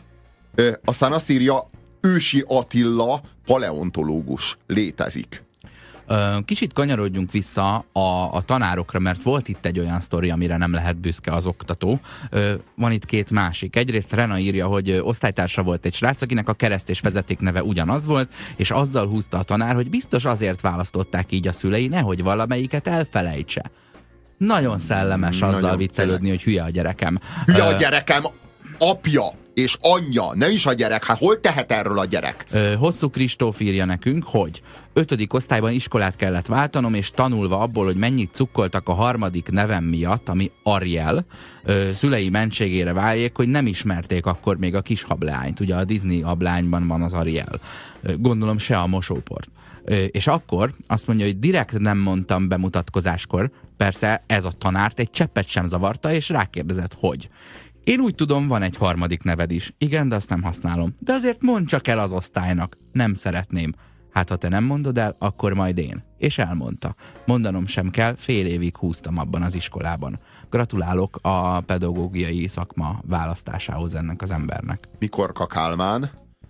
Aztán azt írja, Ősi Attila paleontológus létezik. Kicsit kanyarodjunk vissza a tanárokra, mert volt itt egy olyan sztori, amire nem lehet büszke az oktató. Van itt két másik. Egyrészt Rena írja, hogy osztálytársa volt egy srác, akinek a kereszt és vezeték neve ugyanaz volt, és azzal húzta a tanár, hogy biztos azért választották így a szülei, nehogy valamelyiket elfelejtse. Nagyon szellemes azzal viccelődni, hogy hülye a gyerekem. Hülye a gyerekem, apja és anyja, nem is a gyerek. Hát hol tehet erről a gyerek? Hosszú Kristóf írja nekünk, hogy 5. osztályban iskolát kellett váltanom, és tanulva abból, hogy mennyit cukkoltak a harmadik nevem miatt, ami Ariel, szülei mentségére váljék, hogy nem ismerték akkor még a kis hableányt. Ugye a Disney hablányban van az Ariel. Gondolom se a mosóport. És akkor azt mondja, hogy direkt nem mondtam bemutatkozáskor, persze ez a tanárt egy cseppet sem zavarta, és rákérdezett, hogy én úgy tudom, van egy harmadik neved is. Igen, de azt nem használom. De azért mondd csak el az osztálynak. Nem szeretném. Hát, ha te nem mondod el, akkor majd én. És elmondta. Mondanom sem kell, fél évig húztam abban az iskolában. Gratulálok a pedagógiai szakma választásához ennek az embernek. Mikorka Kálmán,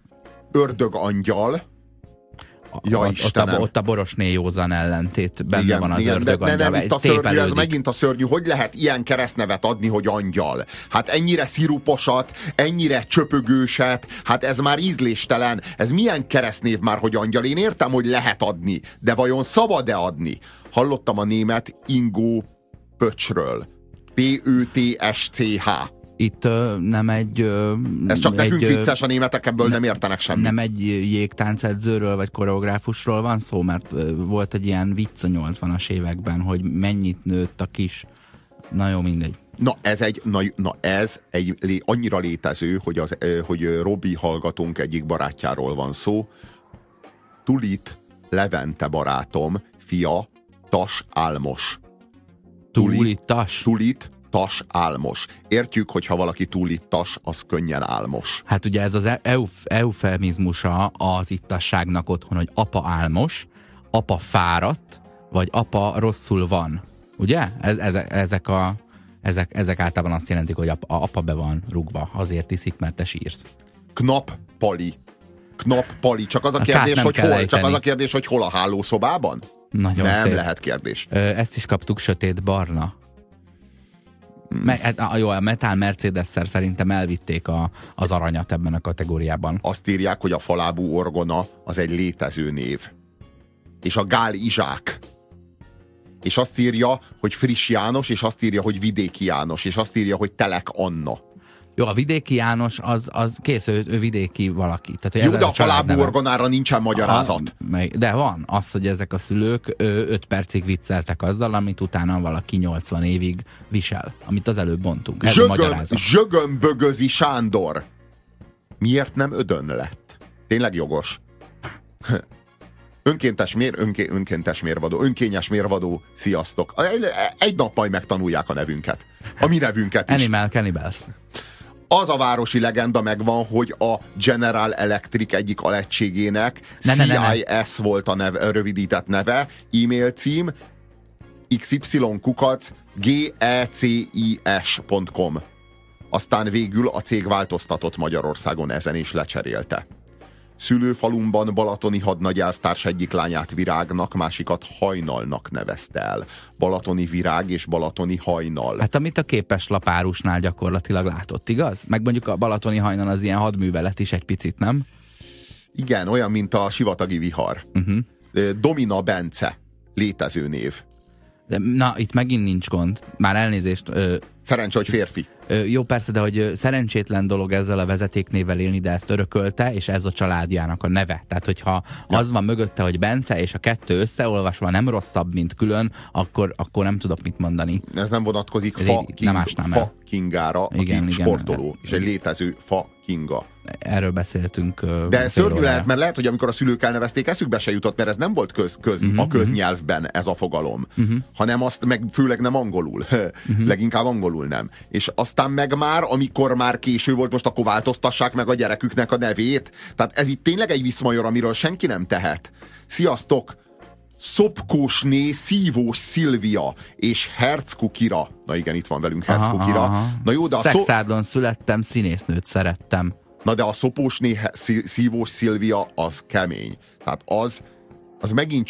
ördögangyal, ja, ott a Borosné Józan ellentét benne igen, van az igen, ördögangyal. De nem itt a szörnyű, ez megint a szörnyű. Hogy lehet ilyen keresztnevet adni, hogy angyal? Hát ennyire sziruposat, ennyire csöpögőset, hát ez már ízléstelen. Ez milyen keresztnév már, hogy angyal? Én értem, hogy lehet adni, de vajon szabad-e adni? Hallottam a német Ingo Pöcsről. P-Ö-T-S-C-H. Itt nem egy... ez csak nekünk vicces, a németek ebből nem értenek semmit. Nem egy jégtáncedzőről vagy koreográfusról van szó, mert volt egy ilyen vicc a 80-as években, hogy mennyit nőtt a kis... Na jó, mindegy. Ez egy annyira létező, hogy Robi hallgatónk egyik barátjáról van szó. Tulit Levente barátom, fia, Tas Álmos. Tulit Tas álmos. Értjük, hogy ha valaki túlittas, az könnyen álmos. Hát ugye ez az eufemizmusa az ittasságnak otthon, hogy apa álmos, apa fáradt, vagy apa rosszul van. Ugye? Ezek általában azt jelentik, hogy apa be van rugva, azért iszik, mert te sírsz. Knap Pali. Csak az a kérdés, hogy hol a hálószobában? Nagyon nem szép. Lehet kérdés. Ezt is kaptuk, sötét barna. Jó, a Metal Mercedes-szer szerintem elvitték az aranyat ebben a kategóriában. Azt írják, hogy a falábú orgona az egy létező név. És a Gál Izsák. És azt írja, hogy Friss János, és azt írja, hogy Vidéki János, és azt írja, hogy Telek Anna. Jó, a Vidéki János az kész, ő vidéki valaki. Tehát, jó, de a falábú orgonára nincsen magyarázat. De van az, hogy ezek a szülők 5 percig vicceltek azzal, amit utána valaki 80 évig visel. Amit az előbb mondtunk. Ez a magyarázat. Zsögömbögözi Sándor. Miért nem Ödön lett? Tényleg jogos. Önkéntes mérvadó, önkényes mérvadó, sziasztok. Egy nap majd megtanulják a nevünket. A mi nevünket is. Animal Cannibals. Az a városi legenda megvan, hogy a General Electric egyik alegységének CIS volt a rövidített neve, e-mail cím xy@gecis.com. Aztán végül a cég változtatott Magyarországon ezen és lecserélte. Szülőfalumban balatoni hadnagyelvtárs egyik lányát Virágnak, másikat Hajnalnak nevezte el. Balatoni Virág és balatoni Hajnal. Hát amit a képeslapárusnál gyakorlatilag látott, igaz? Meg mondjuk a balatoni Hajnal az ilyen hadművelet is egy picit, nem? Igen, olyan, mint a sivatagi vihar. Domina Bence, létező név. Na, itt megint nincs gond. Már elnézést. Szerencsé, hogy férfi. Jó, persze, de hogy szerencsétlen dolog ezzel a vezetéknévvel élni, de ezt örökölte, és ez a családjának a neve. Tehát, hogyha az van mögötte, hogy Bence, és a kettő összeolvasva nem rosszabb, mint külön, akkor nem tudok mit mondani. Ez nem vonatkozik Fa Kingára, igen, aki sportoló, és egy létező Fa Kinga. Erről beszéltünk. De szörnyű lehet, mert lehet, hogy amikor a szülők elnevezték, eszükbe se jutott, mert ez nem volt a köznyelvben ez a fogalom, hanem azt meg főleg nem angolul. Leginkább angolul nem. És aztán meg már, amikor már késő volt, most akkor változtassák meg a gyereküknek a nevét. Tehát ez itt tényleg egy viszmajor, amiről senki nem tehet. Sziasztok! Szopkósné Szívós Szilvia és Herckukira. Na igen, itt van velünk Herckukira. Na jó, de Szexárdon születtem, színésznőt szerettem. Na de a Szopósné Szívós Szilvia az kemény. Tehát az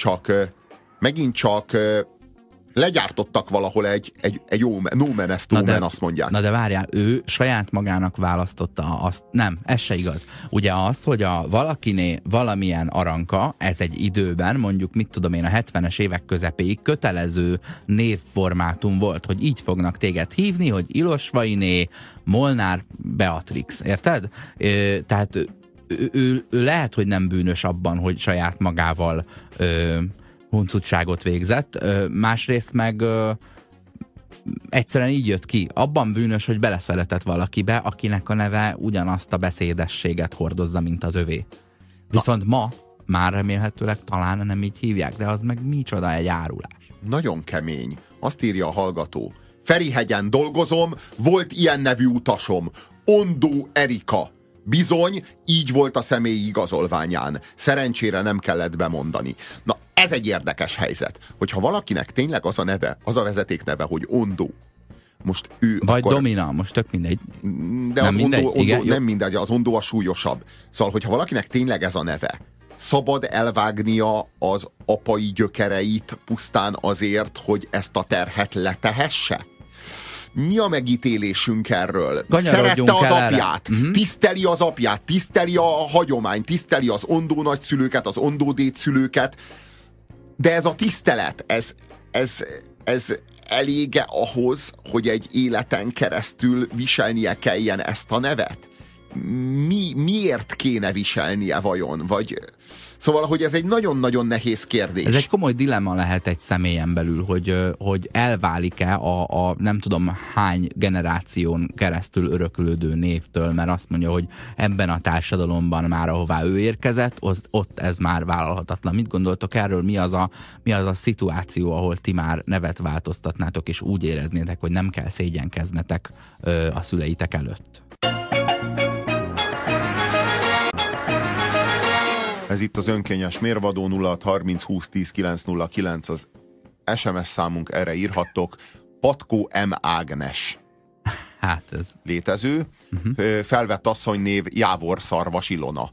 megint csak legyártottak valahol egy no man ezt no man, azt mondják. Na de várjál, ő saját magának választotta azt. Nem, ez se igaz. Ugye az, hogy valakiné valamilyen aranka, ez egy időben, mondjuk mit tudom én, a 70-es évek közepéig kötelező névformátum volt, hogy így fognak téged hívni, hogy Ilosvainé, Molnár Beatrix, érted? Tehát ő lehet, hogy nem bűnös abban, hogy saját magával huncutságot végzett, másrészt meg egyszerűen így jött ki. Abban bűnös, hogy beleszeretett valakibe, akinek a neve ugyanazt a beszédességet hordozza, mint az övé. Viszont ma már remélhetőleg talán nem így hívják, de az meg micsoda egy árulás. Nagyon kemény. Azt írja a hallgató. Ferihegyen dolgozom, volt ilyen nevű utasom. Ondó Erika. Bizony, így volt a személyi igazolványán. Szerencsére nem kellett bemondani. Na, ez egy érdekes helyzet, hogyha valakinek tényleg az a neve, az a vezetékneve, hogy Ondó. Most ő vagy akkor... Domina, most tök mindegy. De nem az Ondó nem mindegy, az Ondó a súlyosabb. Szóval, hogyha valakinek tényleg ez a neve, szabad elvágnia az apai gyökereit pusztán azért, hogy ezt a terhet letehesse? Mi a megítélésünk erről? Szerette az apját, tiszteli az apját, tiszteli a hagyományt, tiszteli az Ondó nagyszülőket, az Ondó dédszülőket, de ez a tisztelet, ez elége ahhoz, hogy egy életen keresztül viselnie kelljen ezt a nevet? Miért kéne viselnie vajon? Szóval, hogy ez egy nagyon-nagyon nehéz kérdés. Ez egy komoly dilemma lehet egy személyen belül, hogy elválik-e a nem tudom hány generáción keresztül öröklődő névtől, mert azt mondja, hogy ebben a társadalomban már ahová ő érkezett, ott ez már vállalhatatlan. Mit gondoltok erről? Mi az a szituáció, ahol ti már nevet változtatnátok, és úgy éreznétek, hogy nem kell szégyenkeznetek a szüleitek előtt? Ez itt az önkényes mérvadó 0630 20 10 909 az SMS számunk, erre írhattok. Patkó M. Ágnes. Hát ez. Létező. Felvett asszonynév Jávor Szarvas Ilona.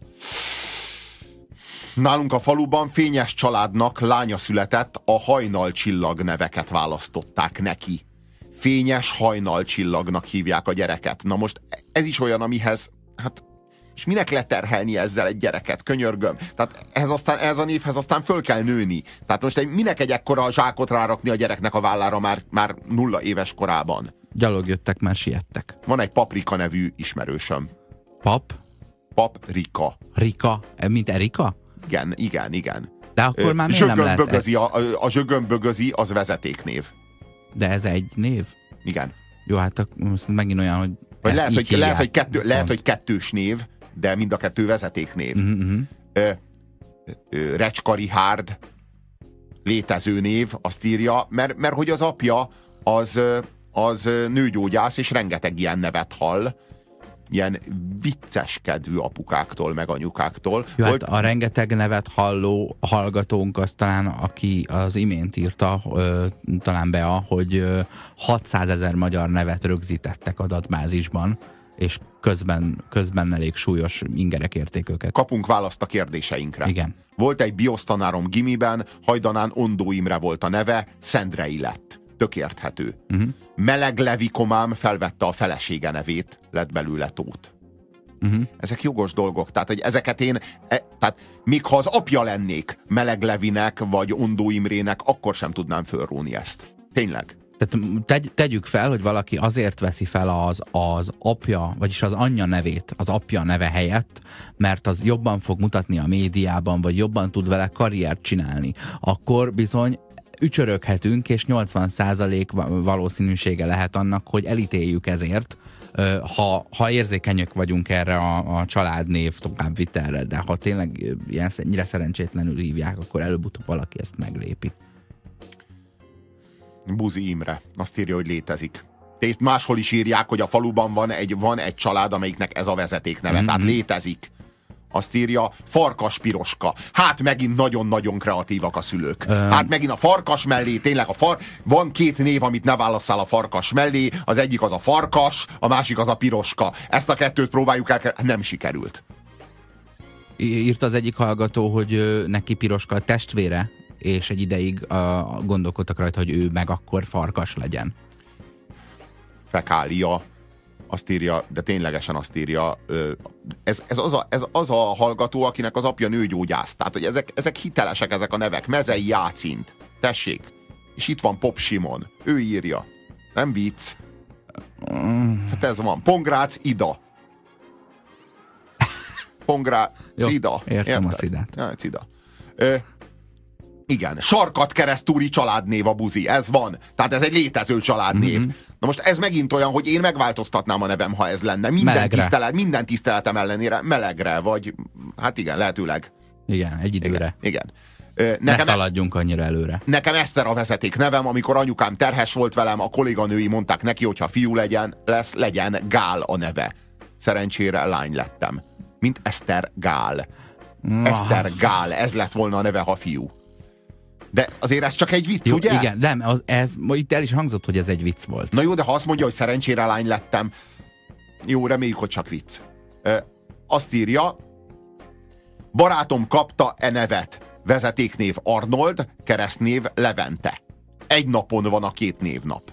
Nálunk a faluban fényes családnak lánya született, a hajnalcsillag neveket választották neki. Fényes hajnalcsillagnak hívják a gyereket. Na most ez is olyan, amihez, hát és minek leterhelni ezzel egy gyereket, könyörgöm. Tehát ez a névhez aztán föl kell nőni. Tehát most minek egy ekkora zsákot rárakni a gyereknek a vállára már 0 éves korában? Gyalog jöttek, már siettek. Van egy Paprika nevű ismerősöm. Paprika. Rika? Mint Erika? Igen. De akkor már miért nem lehet? A zsögömbögözi az vezetéknév. De ez egy név? Igen. Jó, hát most megint olyan, hogy vagy lehet, hogy kettős név, de mind a kettő vezetéknév. Recska Richárd létező név, azt írja, mert hogy az apja az nőgyógyász, és rengeteg ilyen nevet hall, ilyen vicces kedvű apukáktól, meg anyukáktól. Jó, hát a rengeteg nevet halló hallgatónk az talán, aki az imént írta, talán Bea, hogy 600 000 magyar nevet rögzítettek adatbázisban, és közben elég súlyos ingerek érték őket. Kapunk választ a kérdéseinkre. Igen. Volt egy biosztanárom gimiben, hajdanán Ondó Imre volt a neve, Szendrei lett. Tök érthető. Meleg Levi komám felvette a felesége nevét, lett belőle Tóth. Ezek jogos dolgok, tehát hogy ezeket tehát még ha az apja lennék Meleg Levinek, vagy Ondó Imrének, akkor sem tudnám fölróni ezt. Tényleg. Tehát tegyük fel, hogy valaki azért veszi fel az apja, vagyis az anyja nevét, az apja neve helyett, mert az jobban fog mutatni a médiában, vagy jobban tud vele karriert csinálni. Akkor bizony ücsöröghetünk, és 80% valószínűsége lehet annak, hogy elítéljük ezért, ha érzékenyek vagyunk erre a családnév továbbvitelre, de ha tényleg ennyire szerencsétlenül hívják, akkor előbb-utóbb valaki ezt meglépi. Buzi Imre azt írja, hogy létezik. Itt máshol is írják, hogy a faluban van egy család, amelyiknek ez a vezetékneve, tehát létezik. Azt írja, Farkas Piroska. Hát megint nagyon-nagyon kreatívak a szülők. Hát megint a Farkas mellé, tényleg van két név, amit ne válasszál a Farkas mellé, az egyik az a Farkas, a másik az a Piroska. Ezt a kettőt próbáljuk el, nem sikerült. Írt az egyik hallgató, hogy neki Piroska a testvére, és egy ideig gondolkodtak rajta, hogy ő meg akkor Farkas legyen. Fekália. Azt írja, de ténylegesen azt írja, ez az a hallgató, akinek az apja nőgyógyász. Tehát, hogy ezek hitelesek, ezek a nevek. Mezei Jácint. Tessék. És itt van Pop Simon. Ő írja. Nem vicc. Hát ez van. Pongrác Ida. Pongrác Ida. Értem a Cidát. Ja, Cida. Igen, Sarkat Keresztúri családnév a Buzi, ez van. Tehát ez egy létező családnév. Na most ez megint olyan, hogy én megváltoztatnám a nevem, ha ez lenne. Minden tiszteletem ellenére Melegre, vagy hát igen, lehetőleg. Igen, egy időre. Igen. Ne szaladjunk annyira előre. Nekem Eszter a vezeték nevem, amikor anyukám terhes volt velem, a kolléganői mondták neki, hogy ha fiú legyen Gál a neve. Szerencsére lány lettem. Mint Eszter Gál. Eszter Gál, ez lett volna a neve, ha fiú. De azért ez csak egy vicc, jó, ugye? Igen, nem, itt el is hangzott, hogy ez egy vicc volt. Na jó, de ha azt mondja, hogy szerencsére lány lettem, jó, reméljük, hogy csak vicc. Azt írja, barátom kapta nevet. Vezetéknév Arnold, keresztnév Levente. Egy napon van a két névnap.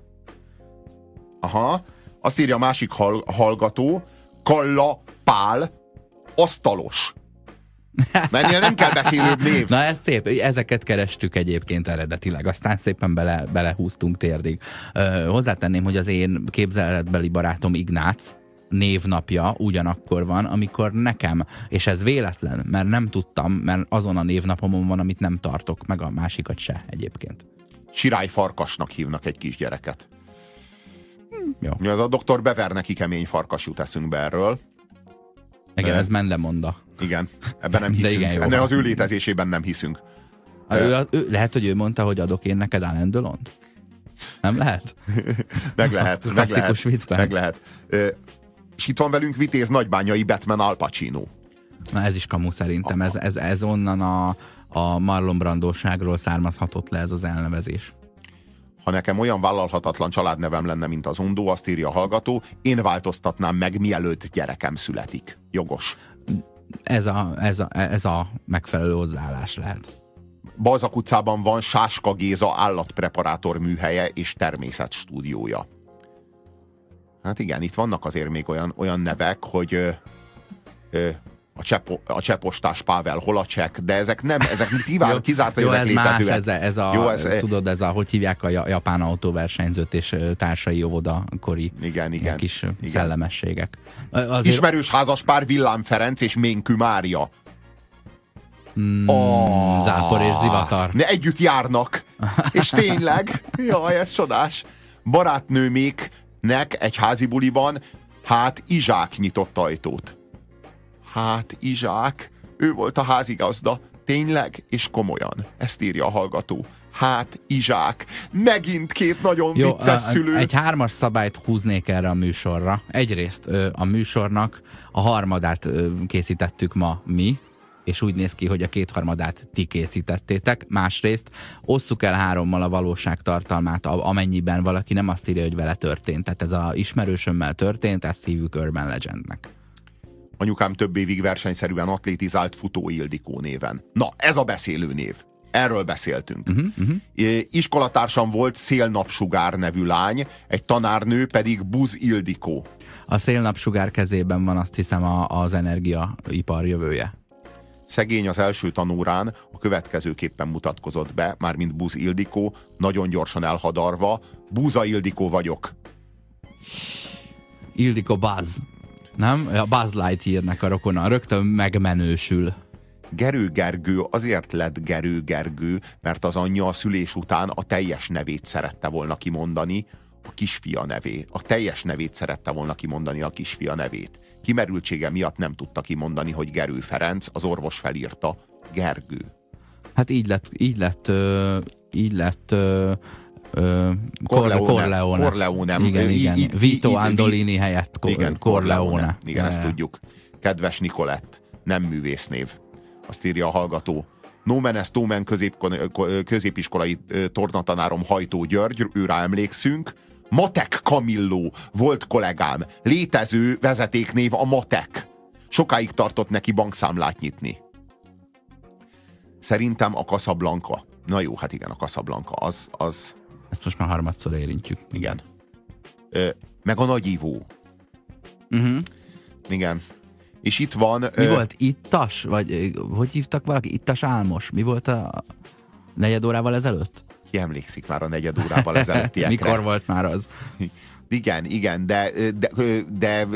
Aha. Azt írja a másik hallgató, Kalla Pál, asztalos. Mennél nem kell beszélőbb név. Na ez szép, ezeket kerestük egyébként eredetileg, aztán szépen belehúztunk térdig. Hozzátenném, hogy az én képzeletbeli barátom Ignác névnapja ugyanakkor van, amikor nekem, és ez véletlen, mert nem tudtam, mert azon a névnapomon van, amit nem tartok, meg a másikat se egyébként. Sirály Farkasnak hívnak egy kisgyereket. Jó. Ez a Dr. Bever neki kemény farkas jut eszünkbe erről. Igen, ez Mendemonda. Igen, ebben nem hiszünk. Ennek az ő létezésében nem hiszünk. Lehet, hogy ő mondta, hogy adok én neked Alain Delont? Nem lehet? Meg lehet. És itt van velünk Vitéz Nagybányai Batman Al Pacino. Na ez is kamu szerintem. Ez onnan a Marlon Brandóságról származhatott le ez az elnevezés. Ha nekem olyan vállalhatatlan családnevem lenne, mint az Ondó, azt írja a hallgató, én változtatnám meg, mielőtt gyerekem születik. Jogos. Ez a megfelelő hozzáállás lehet. Balzak utcában van Sáska Géza állatpreparátor műhelye és természetstúdiója. Hát igen, itt vannak azért még olyan nevek, hogy a csehpostás Pável Holacek, de ezek kizárt, hogy ezek létezőek. Tudod, hogy hívják a japán autóversenyzőt és társai óvodakori kis szellemességek. Ismerős házaspár Villám Ferenc és Ménkű Mária. Zápor és zivatar. Együtt járnak. És tényleg, jaj, ez csodás. Barátnőméknek egy házi buliban, hát Izsák nyitott ajtót. Hát, Izsák, ő volt a házigazda. Tényleg és komolyan. Ezt írja a hallgató. Hát, Izsák. Megint két nagyon vicces szülő. Egy 3-as szabályt húznék erre a műsorra. Egyrészt a műsornak a harmadát készítettük ma mi, és úgy néz ki, hogy a 2/3 ti készítettétek. Másrészt osszuk el 3-mal a valóság tartalmát, amennyiben valaki nem azt írja, hogy vele történt. Tehát ez az ismerősömmel történt, ezt hívjuk Urban Legendnek. Anyukám több évig versenyszerűen atlétizált Futó Ildikó néven. Na, ez a beszélő név. Erről beszéltünk. Iskolatársam volt Szélnapsugár nevű lány, egy tanárnő pedig Buz Ildikó. A Szélnapsugár kezében van, azt hiszem, az energiaipar jövője. Szegény az első tanórán a következőképpen mutatkozott be, mármint Buz Ildikó, nagyon gyorsan elhadarva. Búza Ildikó vagyok. Ildikó Buzz. Nem? A Buzz Lightyearnek a rokona. Rögtön megmenősül. Gerő Gergő azért lett Gerő Gergő, mert az anyja a szülés után a teljes nevét szerette volna kimondani, a kisfia nevét. A teljes nevét szerette volna kimondani, a kisfia nevét. Kimerültsége miatt nem tudta kimondani, hogy Gerő Ferenc, az orvos felírta Gergő. Hát így lett Corleone. Igen. Vito Andolini helyett Corleone. Igen, ezt tudjuk. Kedves Nicolette, nem művésznév. Azt írja a hallgató. Nomen Omen középiskolai tornatanárom Hajtó György, őrá emlékszünk. Matek Kamilló volt kollégám. Létező vezetéknév a Matek. Sokáig tartott neki bankszámlát nyitni. Szerintem a Casablanca. Na jó, hát igen, a Casablanca az... Ezt most már harmadszor érintjük. Igen. Meg a Nagyívó. Igen. És itt van... Mi volt? Ittas? Vagy hogy hívtak valaki? Ittas Álmos? Mi volt a 4 órával ezelőtt? Ki emlékszik már a 4 órával ezelőttiekre? Mikor volt már az? Igen, de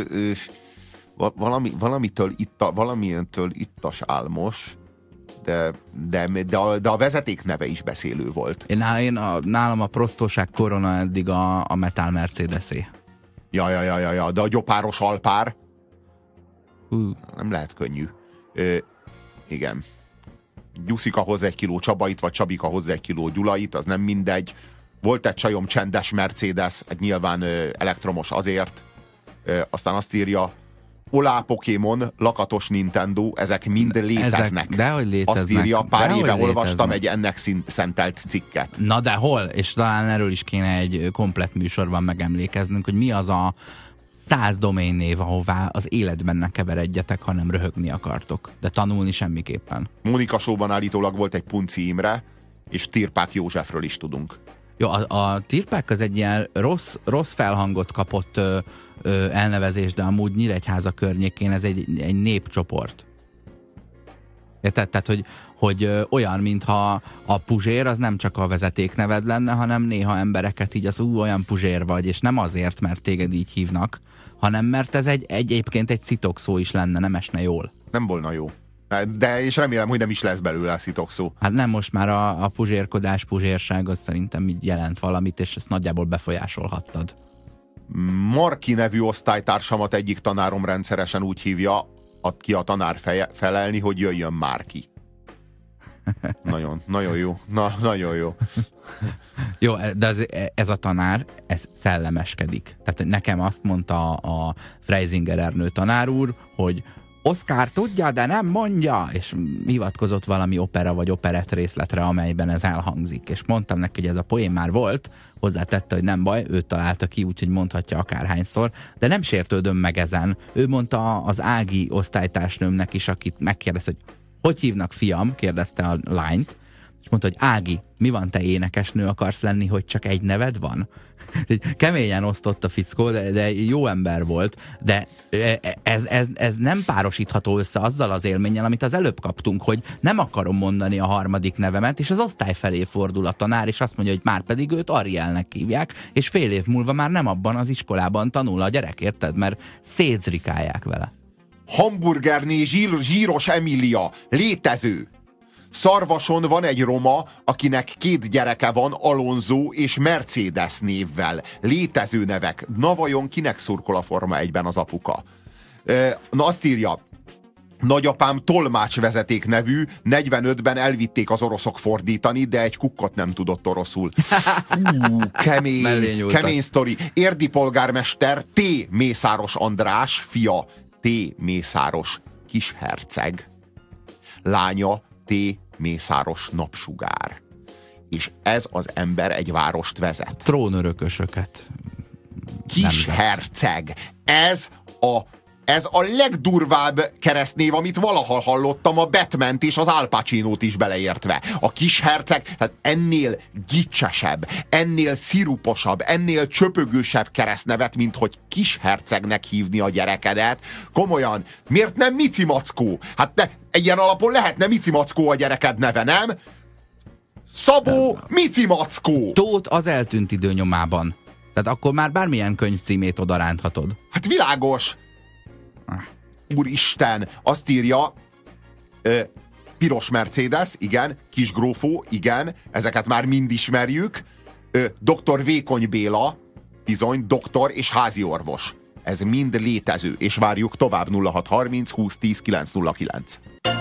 valamilyen Ittas Álmos, de a vezeték neve is beszélő volt. Nálam a prostóság korona eddig a Metal Mercedes-é. Ja, de a gyopáros Alpár nem lehet könnyű. Igen. Gyuszika hoz 1 kiló Csabait, vagy Csabika hoz 1 kiló Gyulait, az nem mindegy. Volt egy csajom csendes Mercedes, egy nyilván elektromos azért. Aztán azt írja, Olá Pokémon, lakatos Nintendo, ezek mind léteznek. Dehogy léteznek. Azt írja, pár éve olvastam egy ennek szentelt cikket. Na de hol? És talán erről is kéne egy komplett műsorban megemlékeznünk, hogy mi az a 100 doménnév, ahová az életben ne keveredjetek, hanem röhögni akartok. De tanulni semmiképpen. Mónika Show-ban állítólag volt egy Punci Imre, és Tirpák Józsefről is tudunk. Jó, a Tirpák az egy ilyen rossz felhangot kapott elnevezés, de amúgy Nyíregyháza környékén ez egy népcsoport. Tehát, hogy olyan, mintha a Puzsér az nem csak a vezetékneved lenne, hanem néha embereket így az olyan Puzsér vagy, és nem azért, mert téged így hívnak, hanem mert ez egyébként egy szitokszó is lenne, nem esne jól. Nem volna jó. De és remélem, hogy nem is lesz belőle a szitokszó. Hát nem, most már a puzsérkodás, puzsérság az szerintem így jelent valamit, és ezt nagyjából befolyásolhattad. Marki nevű osztálytársamat egyik tanárom rendszeresen úgy hívja, ki a tanár felelni, hogy jöjjön Márki. Nagyon jó. Nagyon jó. Jó, de ez a tanár, ez szellemeskedik. Tehát nekem azt mondta a Freisinger Ernő tanár úr, hogy Oszkár tudja, de nem mondja, és hivatkozott valami opera vagy operett részletre, amelyben ez elhangzik. És mondtam neki, hogy ez a poén már volt, hozzátette, hogy nem baj, ő találta ki, úgyhogy mondhatja akárhányszor, de nem sértődöm meg ezen. Ő mondta az Ági osztálytársnőmnek is, akit megkérdezte, hogy hívnak fiam, kérdezte a lányt, és mondta, hogy Ági, mi van, te énekesnő akarsz lenni, hogy csak egy neved van? Keményen osztott a fickó, de jó ember volt, de ez nem párosítható össze azzal az élménnyel, amit az előbb kaptunk, hogy nem akarom mondani a harmadik nevemet, és az osztály felé fordul a tanár, és azt mondja, hogy már pedig őt Arielnek hívják, és fél év múlva már nem abban az iskolában tanul a gyerek, érted? Mert szétzrikálják vele. Hamburgerné zsíros Emília, létező. Szarvason van egy roma, akinek 2 gyereke van, Alonso és Mercedes névvel. Létező nevek. Na vajon kinek szurkol a Forma 1-ben az apuka? Na azt írja, Nagyapám tolmácsvezeték nevű, 45-ben elvitték az oroszok fordítani, de egy kukkot nem tudott oroszul. Kemény sztori. Érdi polgármester T. Mészáros András, fia T. Mészáros Kisherceg, lánya T. Mészáros Napsugár. És ez az ember egy várost vezet. Trónörökösöket. Kisherceg. Ez a legdurvább keresztnév, amit valaha hallottam, a Batmant és az Al Pacinót is beleértve. A kisherceg, tehát ennél gicsesebb, ennél sziruposabb, ennél csöpögősebb keresztnevet, mint hogy kishercegnek hívni a gyerekedet. Komolyan, miért nem Mici Mackó? Hát ilyen alapon lehetne Mici Mackó a gyereked neve, nem? Szabó Mici Mackó! Tóth az Eltűnt idő nyomában. Tehát akkor már bármilyen könyv címét oda ránthatod. Hát világos! Úristen, azt írja, piros Mercedes, igen, kisgrófó, igen, ezeket már mind ismerjük, dr. Vékony Béla, bizony, doktor és házi orvos. Ez mind létező, és várjuk tovább 0630 2010 909.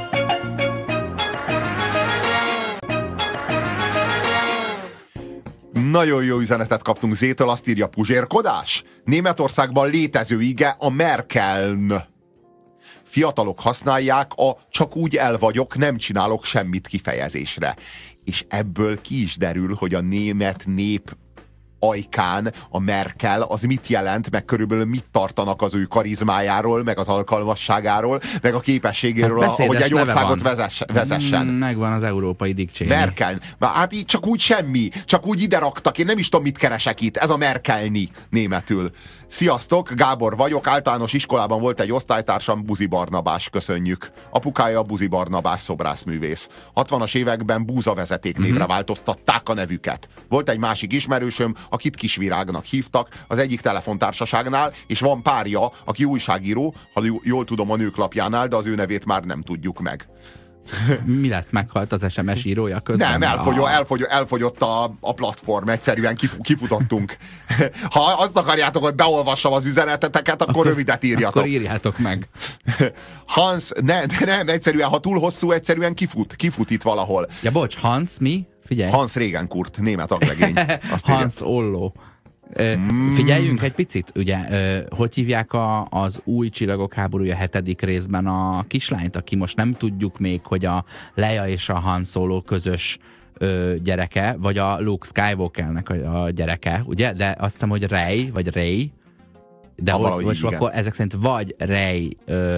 Nagyon jó üzenetet kaptunk Zétől, azt írja, puzsérkodás? Németországban létező ige a Merkeln. Fiatalok használják a csak úgy el vagyok, nem csinálok semmit kifejezésre. És ebből ki is derül, hogy a német nép ajkán a Merkel az mit jelent, meg körülbelül mit tartanak az ő karizmájáról, meg az alkalmasságáról, meg a képességéről, hogy egy országot vezessen. Megvan az európai diktsége. Merkel. Hát így csak úgy semmi. Csak úgy ide raktak. Én nem is tudom, mit keresek itt. Ez a Merkelni németül. Sziasztok, Gábor vagyok. Általános iskolában volt egy osztálytársam, Buzi Barnabás, köszönjük. Apukája Buzi Barnabás szobrászművész. 60-as években Búza vezetéknévre változtatták a nevüket. Volt egy másik ismerősöm, akit Kisvirágnak hívtak az egyik telefontársaságnál, és van párja, aki újságíró, ha jól tudom, a Nők Lapjánál, de az ő nevét már nem tudjuk meg. Mi lett, meghalt az SMS írója közben? Nem, elfogyott a platform, egyszerűen kifutottunk. Ha azt akarjátok, hogy beolvassam az üzeneteteket, akkor rövidet írjatok. Akkor írjátok meg. Hans, nem, egyszerűen, ha túl hosszú, egyszerűen kifut itt valahol. Ja, bocs, Hans mi? Figyelj. Hans Regenkurt, német aglegény. Hans Olló. Figyeljünk egy picit, ugye, hogy hívják az új Csillagok háborúja 7. részben a kislányt, aki most nem tudjuk még, hogy a Leia és a Han Solo közös gyereke, vagy a Luke Skywalkernek a gyereke, ugye? De azt hiszem, hogy Rey, vagy Rey, de hogy akkor ezek szerint vagy Rey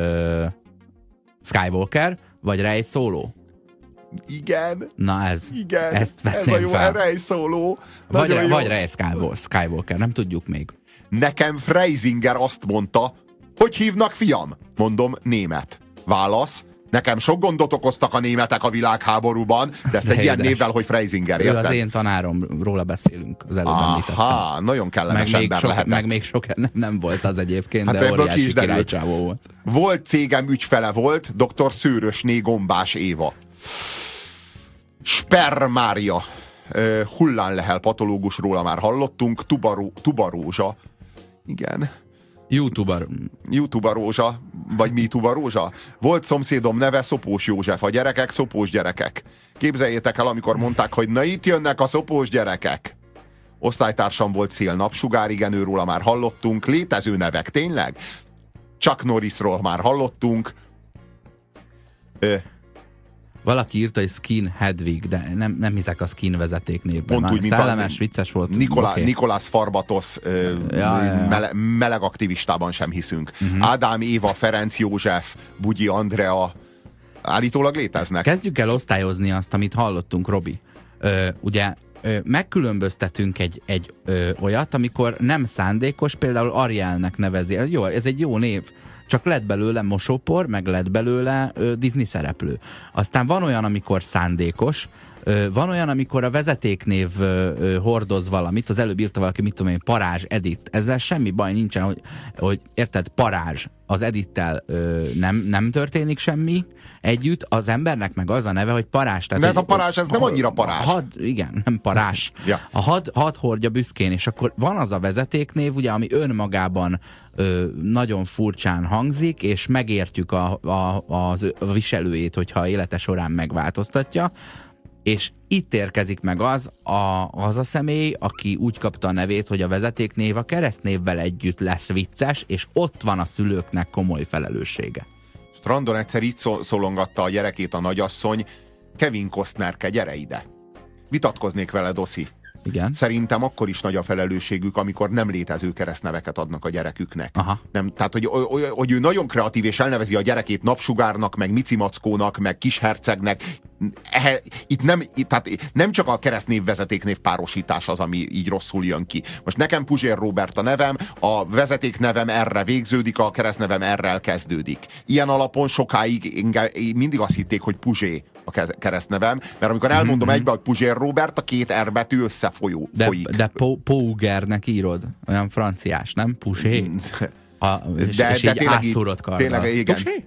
Skywalker, vagy Rey Solo. Igen. Na igen, ezt venném ez a jó, fel. Rey Solo. Vagy Rey Skywalker, nem tudjuk még. Nekem Freisinger azt mondta, hogy hívnak, fiam? Mondom, német. Válasz, nekem sok gondot okoztak a németek a világháborúban, de ezt egy ilyen névvel, hogy Freisinger, érted? Ő az én tanárom, róla beszélünk, az előbb említettem. Aha, nagyon kellemes ember lehetett. Meg még sok nem volt az egyébként, hát de óriási királycsávó volt. Volt cégem ügyfele volt, dr. Szőrösné Gombás Éva. Spermária. Hullánlehel patológus, róla már hallottunk. Tubarózsa. Igen. YouTuber Rózsa, vagy MeTuber Rózsa. Volt szomszédom neve Szopós József. A gyerekek szopós gyerekek. Képzeljétek el, amikor mondták, hogy na itt jönnek a szopós gyerekek. Osztálytársam volt Szél Napsugár, igen, őróla már hallottunk. Létező nevek, tényleg? Chuck Norrisról már hallottunk. Valaki írta, hogy Skin Hedwig, de nem hiszek a Skin vezeték névben. Pont úgy, mint szellemes, vicces volt. Nikolás Farbatos meleg aktivistában sem hiszünk. Ádám Éva, Ferenc József, Bugyi Andrea állítólag léteznek. Kezdjük el osztályozni azt, amit hallottunk, Robi. Ugye megkülönböztetünk egy olyat, amikor nem szándékos, például Arielnek nevezi. Jó, ez egy jó név. Csak lett belőle mosópor, meg lett belőle Disney szereplő. Aztán van olyan, amikor szándékos, Van olyan, amikor a vezetéknév hordoz valamit, az előbb írta valaki, mit tudom én, Parázs Edit. Ezzel semmi baj nincsen, hogy érted, Parázs, az Edittel nem történik semmi együtt, az embernek meg az a neve, hogy Parázs. De ez a Parázs, ez nem annyira Parázs. Igen, nem Parázs. Ja. Hadd hordja büszkén, és akkor van az a vezetéknév, ugye, ami önmagában nagyon furcsán hangzik, és megértjük a viselőjét, hogyha élete során megváltoztatja, és itt érkezik meg az a személy, aki úgy kapta a nevét, hogy a vezetéknév a keresztnévvel együtt lesz vicces, és ott van a szülőknek komoly felelőssége. Strandon egyszer így szólongatta a gyerekét a nagyasszony: Kevin Costnerke, gyere ide. Vitatkoznék veled, Oszi. Igen. Szerintem akkor is nagy a felelősségük, amikor nem létező keresztneveket adnak a gyereküknek. Aha. Nem, tehát, hogy ő nagyon kreatív, és elnevezi a gyerekét Napsugárnak, meg Micimackónak, meg Kishercegnek. Tehát nem csak a keresztnév-vezetéknév párosítás az, ami így rosszul jön ki. Most nekem Puzsér Róbert a nevem, a vezetéknevem R-re végződik, a keresztnevem R-rel kezdődik. Ilyen alapon sokáig mindig azt hitték, hogy Puzsé a keresztnevem, mert amikor elmondom egybe, hogy Puzsér Róbert, a két R betű összefolyik. De Pougernek írod, olyan franciás, nem? Puzsé? És így átszúrott karddal. Tényleg, igen. Puzsé?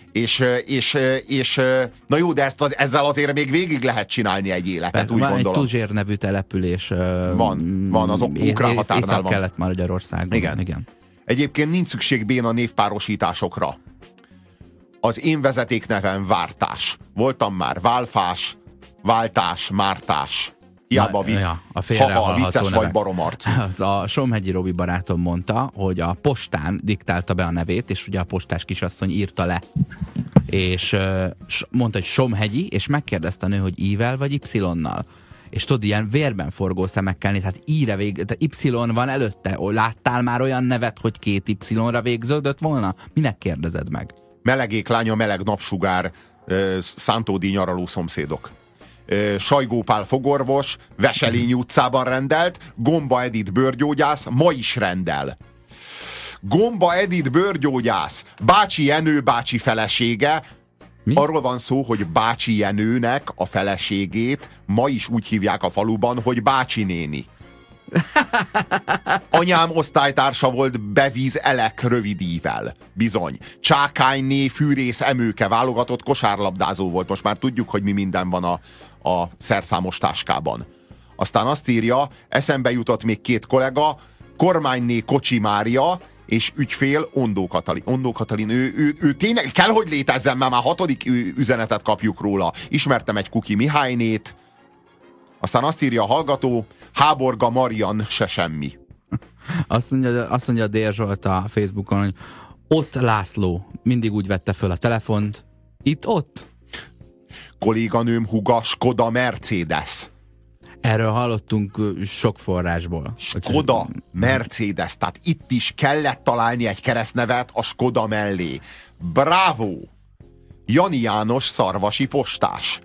És na jó, de ezzel azért még végig lehet csinálni egy életet, úgy gondolom. Egy Tuzsér nevű település van, az ukrán határnál van. Észak-Kelet-Magyarországon. Igen. Egyébként nincs szükség béna névpárosításokra. Az én vezetéknevem Vártás. Voltam már Válfás, Váltás, Mártás. Hiába vicces vagy baromarcú. A Somhegyi Robi barátom mondta, hogy a postán diktálta be a nevét, és ugye a postás kisasszony írta le. És mondta, hogy Somhegyi, és megkérdezte a nő, hogy I-vel vagy Y-nal. És tudod, ilyen vérben forgó szemekkel néz, hát I-re Y van előtte. Láttál már olyan nevet, hogy 2 Y-ra végződött volna? Minek kérdezed meg? Melegék lánya, meleg napsugár, Szántódi nyaraló szomszédok. Sajgó Pál fogorvos, Veselényi utcában rendelt, Gomba Edith bőrgyógyász, ma is rendel. Gomba Edith bőrgyógyász, Bácsi Jenő bácsi felesége. Mi? Arról van szó, hogy Bácsi Jenőnek a feleségét ma is úgy hívják a faluban, hogy Bácsi néni. Anyám osztálytársa volt Bevíz Elek rövid ível. Bizony. Csákányné Fűrész Emőke válogatott kosárlabdázó volt. Most már tudjuk, hogy mi minden van a szerszámos táskában. Aztán azt írja, eszembe jutott még 2 kollega, Kormányné Kocsi Mária és ügyfél Ondó Katalin. Ondó Katalin, ő tényleg kell, hogy létezzen, mert már 6. üzenetet kapjuk róla. Ismertem egy Kuki Mihálynét. Aztán azt írja a hallgató, Háborga Marian se semmi. Azt mondja a Dér Zsolt a Facebookon, hogy ott László mindig úgy vette föl a telefont. Ott. Kolléganőm húga Skoda Mercedes. Erről hallottunk sok forrásból. Skoda Mercedes, tehát itt is kellett találni egy keresztnevet a Skoda mellé. Bravo! Jani János szarvasi postás.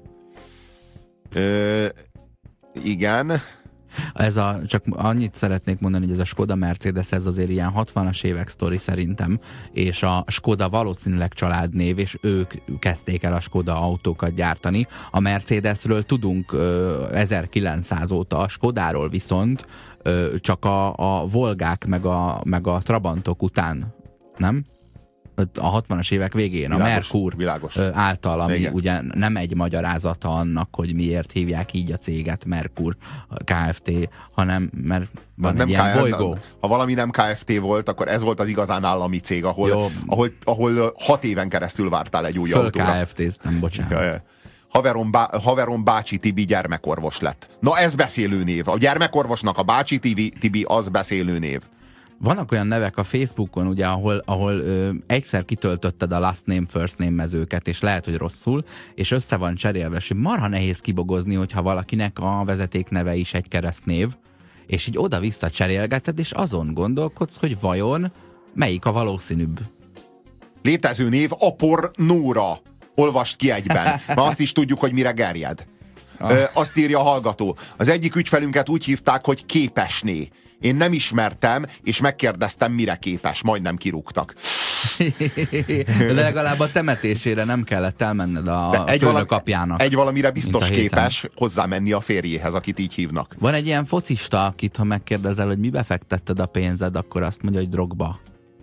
Igen. Csak annyit szeretnék mondani, hogy ez a Skoda Mercedes, ez azért ilyen 60-as évek sztori szerintem, és a Skoda valószínűleg családnév, és ők kezdték el a Skoda autókat gyártani. A Mercedesről tudunk 1900 óta, a Skodáról viszont csak a Volgák meg a Trabantok után, nem? A 60-as évek végén világos, a Merkur által, ami igen, ugye nem egy magyarázata annak, hogy miért hívják így a céget Merkur Kft., hanem mert van nem egy ilyen bolygó. Ha valami nem Kft. Volt, akkor ez volt az igazán állami cég, ahol 6 éven keresztül vártál egy új autóra. Kft-ztem, bocsánat. Haverom Bácsi Tibi gyermekorvos lett. Na ez beszélő név. A gyermekorvosnak a Bácsi Tibi az beszélő név. Vannak olyan nevek a Facebookon, ugye, ahol egyszer kitöltötted a last name, first name mezőket, és lehet, hogy rosszul, és össze van cserélve, és marha nehéz kibogozni, hogyha valakinek a vezetékneve is egy keresztnév, és így oda-vissza cserélgeted, és azon gondolkodsz, hogy vajon melyik a valószínűbb. Létező név Apor Nóra. Olvast ki egyben. Mert azt is tudjuk, hogy mire gerjed. Azt írja a hallgató. Az egyik ügyfelünket úgy hívták, hogy Képesné. Én nem ismertem, és megkérdeztem, mire képes. Majdnem kirúgtak. De legalább a temetésére nem kellett elmenned a főnök apjának. Egy valamire biztos képes hozzámenni a férjéhez, akit így hívnak. Van egy ilyen focista, akit ha megkérdezel, hogy mibe fektetted a pénzed, akkor azt mondja, hogy Drogba.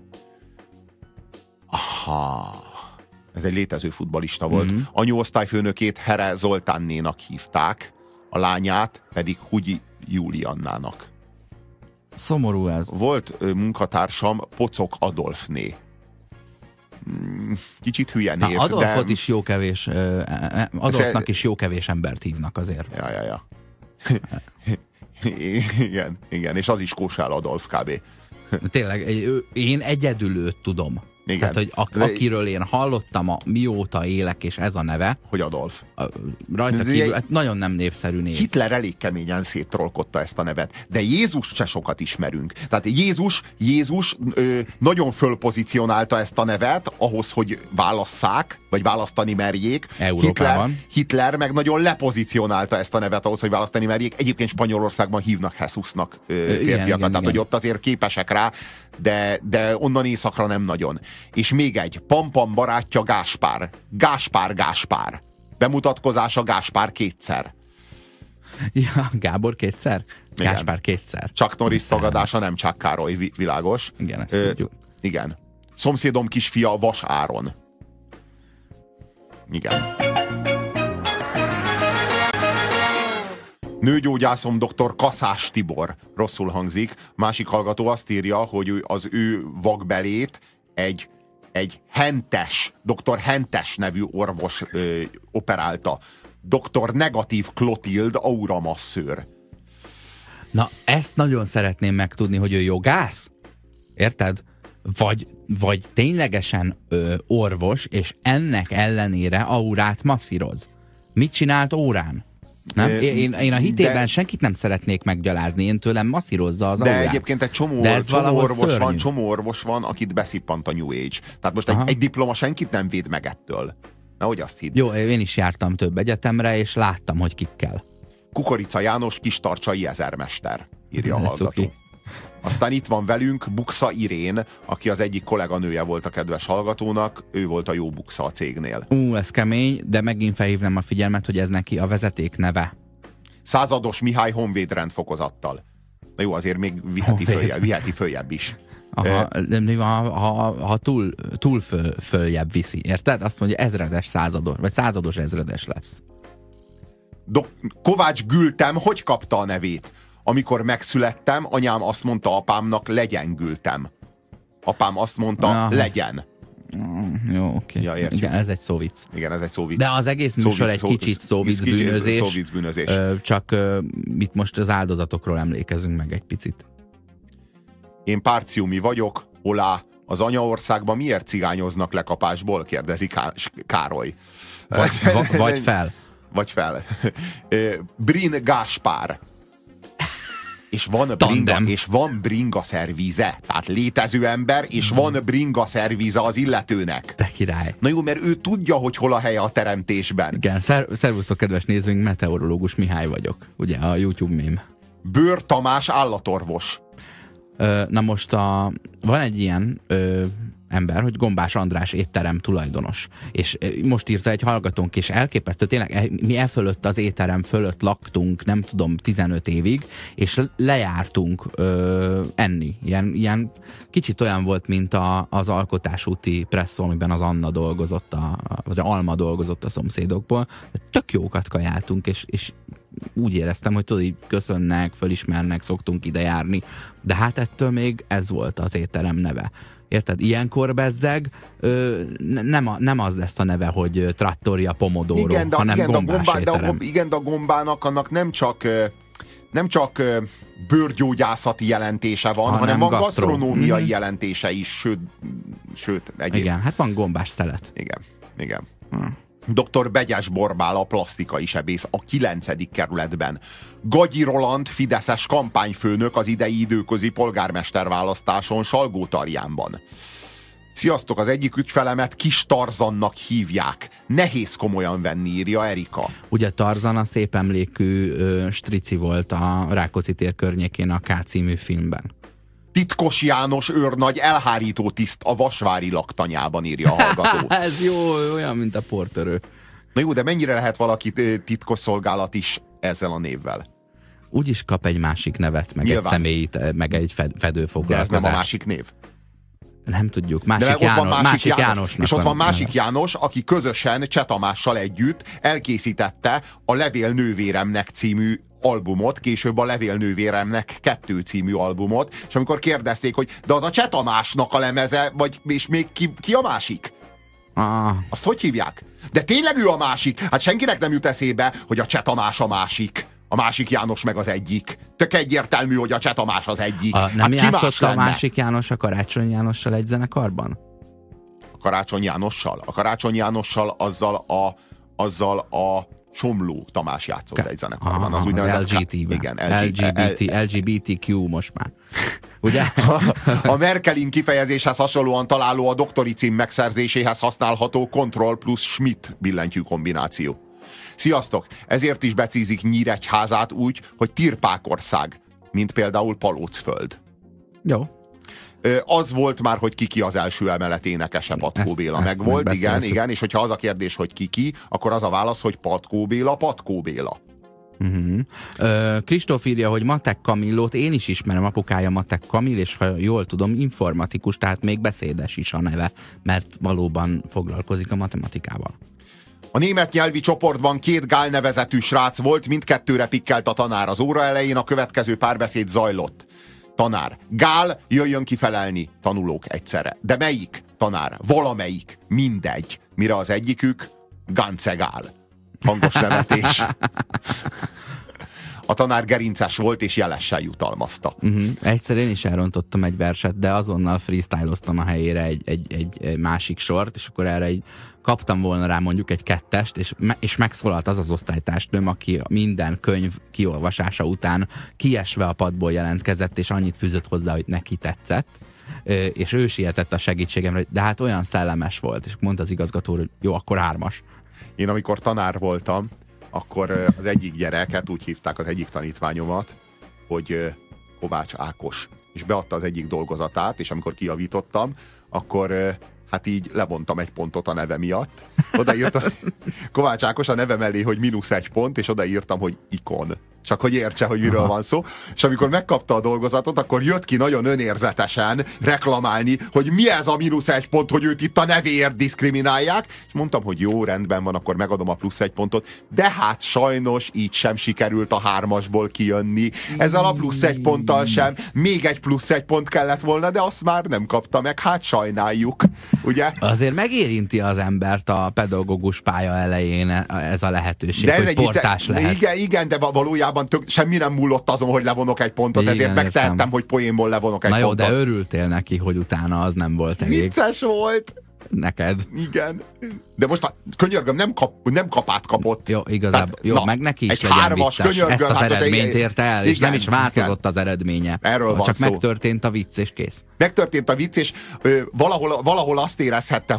Aha. Ez egy létező futballista volt. Anyuosztályfőnökét Here Zoltánnénak hívták, a lányát pedig Hugyi Juliannának. Szomorú ez. Volt munkatársam Pocok Adolfné. Kicsit hülye név. Adolfot de... is jó kevés, Adolfnak is jó kevés embert hívnak azért. Ja. igen, és az is Kósál Adolf kb. Tényleg, én egyedül őt tudom. Igen. Tehát, hogy akiről én hallottam, mióta élek, és ez a neve. Hogy Adolf. Rajta kívül, nagyon nem népszerű név. Hitler elég keményen széttrollkodta ezt a nevet, de Jézus se sokat ismerünk. Tehát Jézus nagyon fölpozícionálta ezt a nevet ahhoz, hogy válasszák, vagy választani merjék. Hitler meg nagyon lepozícionálta ezt a nevet ahhoz, hogy választani merjék. Egyébként Spanyolországban hívnak Jesusnak férfiakat, tehát hogy ott azért képesek rá, de onnan északra nem nagyon. És még egy, Pampam barátja Gáspár. Gáspár. Bemutatkozása Gáspár kétszer. Ja, Gábor kétszer? Igen. Gáspár kétszer. Chuck Norris tagadása nem Chuck Károly, világos. Igen, ezt tudjuk. Igen. Szomszédom kisfia Vas Áron. Igen. Nőgyógyászom dr. Kaszás Tibor. Rosszul hangzik. Másik hallgató azt írja, hogy az ő vakbelét egy Hentes, dr. Hentes nevű orvos operálta. Dr. Negatív Klotild auramasszőr. Na, ezt nagyon szeretném megtudni, hogy ő jogász? Érted? Vagy ténylegesen orvos, és ennek ellenére aurát masszíroz. Mit csinált órán? Nem? Én a hitében senkit nem szeretnék meggyalázni, én tőlem masszírozza az aurát. De egyébként egy csomó orvos van, akit beszippant a New Age. Tehát most egy diploma senkit nem véd meg ettől. Nehogy azt hidd. Jó, én is jártam több egyetemre, és láttam, hogy kikkel. Kukorica János kistarcsai ezermester, írja a hallgató. Aztán itt van velünk Buksa Irén, aki az egyik kolléganője volt a kedves hallgatónak, ő volt a jó buksa a cégnél. Ez kemény, de megint felhívnám a figyelmet, hogy ez neki a vezeték neve. Százados Mihály honvéd rendfokozattal. Na jó, azért még viheti följebb is. Ha túl följebb viszi, érted? Azt mondja, ezredes százados, vagy százados ezredes lesz. Kovács Gültem hogy kapta a nevét? Amikor megszülettem, anyám azt mondta apámnak, legyen Gültem. Apám azt mondta, legyen. Jó, oké. Ja, igen, ez egy szóvic. Igen, ez egy szóvic. De az egész műsor egy kicsit szóvic bűnözés. Csak itt most az áldozatokról emlékezünk meg egy picit. Én párciumi vagyok, olá, az anyaországban miért cigányoznak lekapásból? Kérdezi Károly. Vagy fel. Vagy fel. Brin Gáspár. És van bringa szervíze. Tehát létező ember, és van bringa szervíze az illetőnek. Te király. Na jó, mert ő tudja, hogy hol a helye a teremtésben. Igen, szervusztok, kedves nézőink, meteorológus Mihály vagyok. Ugye, a YouTube mém. Bőr Tamás állatorvos. Na most van egy ilyen ember, hogy Gombás András étterem tulajdonos. És most írta egy hallgatónk, és elképesztő, tényleg mi fölött az étterem fölött laktunk, nem tudom, 15 évig, és lejártunk enni. Ilyen kicsit olyan volt, mint az Alkotásúti presszó, amiben az Anna dolgozott, vagy Alma dolgozott a szomszédokból. De tök jókat kajáltunk, és úgy éreztem, hogy tudod, így köszönnek, fölismernek, szoktunk ide járni. De hát ettől még ez volt az étterem neve. Érted? Ilyenkor bezzeg nem az lesz a neve, hogy Trattoria Pomodoro, hanem Gombás étterem. Igen, de a gombának annak nem csak bőrgyógyászati jelentése van, hanem van gasztronómiai jelentése is, sőt egyéb. Igen, hát van gombás szelet. Igen. Dr. Begyes Borbál, a plastikai sebész a 9. kerületben. Gagyi Roland, fideszes kampányfőnök az idei időközi polgármesterválasztáson Salgótarjánban. Sziasztok, az egyik ügyfelemet Kis Tarzannak hívják. Nehéz komolyan venni, írja Erika. Ugye Tarzan a szép emlékű strici volt a Rákóczi tér környékén a K című filmben. Titkos János őrnagy elhárító tiszt a Vasvári laktanyában, írja a hallgató. Ez jó, olyan, mint a portörő. Na jó, de mennyire lehet valaki titkos szolgálat is ezzel a névvel? Úgyis kap egy másik nevet, meg Nyilván. egy személyt, meg egy fedőfoglalkozást. De ez nem a másik név? Nem tudjuk. Másik Másik Jánosnak. És ott van másik János, aki közösen Cseh Tamással együtt elkészítette a Levél nővéremnek című albumot, később a Levél nővéremnek 2 című albumot, és amikor kérdezték, hogy de az a Cseh Tamásnak a lemeze, vagy és még ki a másik? Azt hogy hívják? De tényleg ő a másik? Hát senkinek nem jut eszébe, hogy a Cseh Tamás a másik. A másik János meg az egyik. Tök egyértelmű, hogy a Cseh Tamás az egyik. Nem játszott a másik János a Karácsony Jánossal egy zenekarban? A Karácsony Jánossal? A Karácsony Jánossal azzal a Somló Tamás játszott egy zenekarban. Az úgynevezett LGT-ben. Igen, LGBTQ most már. Ugye? A Merkelin kifejezéshez hasonlóan találó a doktori cím megszerzéséhez használható Control plus Schmidt billentyű kombináció. Sziasztok! Ezért is becízik Nyíregyházát úgy, hogy Tirpákország, mint például Palócföld. Jó. Az volt már, hogy ki az első emelet énekese, Patkó Béla. Meg volt, igen, és hogyha az a kérdés, hogy ki, akkor az a válasz, hogy Patkó Béla. Kristóf írja, hogy Matek Kamillót én is ismerem, apukája Matek Kamil, és ha jól tudom, informatikus, tehát még beszédes is a neve, mert valóban foglalkozik a matematikával. A német nyelvi csoportban 2 Gál nevezetű srác volt, mindkettőre pikkelt a tanár. Az óra elején a következő párbeszéd zajlott. Tanár: Gál, jöjjön kifelelni. Tanulók egyszerre: de melyik? Tanár: valamelyik, mindegy. Mire az egyikük: Gance Gál. Hangos nevetés. A tanár gerinces volt, és jelessel jutalmazta. Egyszer én is elrontottam egy verset, de azonnal freestyloztam a helyére egy másik sort, és akkor erre kaptam volna rá mondjuk egy 2-est, és megszólalt az osztálytársnőm, aki minden könyv kiolvasása után kiesve a padból jelentkezett, és annyit fűzött hozzá, hogy neki tetszett, és ő sietett a segítségemre, de hát olyan szellemes volt, és mondta az igazgató, hogy jó, akkor 3-as. Én amikor tanár voltam, akkor az egyik gyereket, úgy hívták az egyik tanítványomat, hogy Kovács Ákos, és beadta az egyik dolgozatát, és amikor kijavítottam, akkor hát így levontam 1 pontot a neve miatt. Odaírtam Kovács Ákos a neve mellé, hogy -1 pont, és odaírtam, hogy ikon. Csak hogy értse, hogy miről van szó. És amikor megkapta a dolgozatot, akkor jött ki nagyon önérzetesen reklamálni, hogy mi ez a -1 pont, hogy őt itt a nevéért diszkriminálják. És mondtam, hogy jó, rendben van, akkor megadom a +1 pontot. De hát sajnos így sem sikerült a 3-asból kijönni. Ezzel a +1 ponttal sem. Még egy +1 pont kellett volna, de azt már nem kapta meg. Hát sajnáljuk. Ugye? Azért megérinti az embert a pedagógus pálya elején ez a lehetőség, de ez hogy portás lehet. Igen, de valójában semmi nem múlott azon, hogy levonok 1 pontot, igen, ezért megtehettem, hogy poénból levonok 1 pontot. Na jó, de örültél neki, hogy utána az nem volt elég. Vicces volt. Neked. Igen. De most könyörgöm, nem kapát kapott. Jó, igazából. Tehát, jó, meg neki is egy 3-as, könyörgöm. Ezt az eredményt érte el, és nem is változott az eredménye. Erről van csak szó. Megtörtént a vicc, és kész. Megtörtént a vicc, és valahol azt érezhette,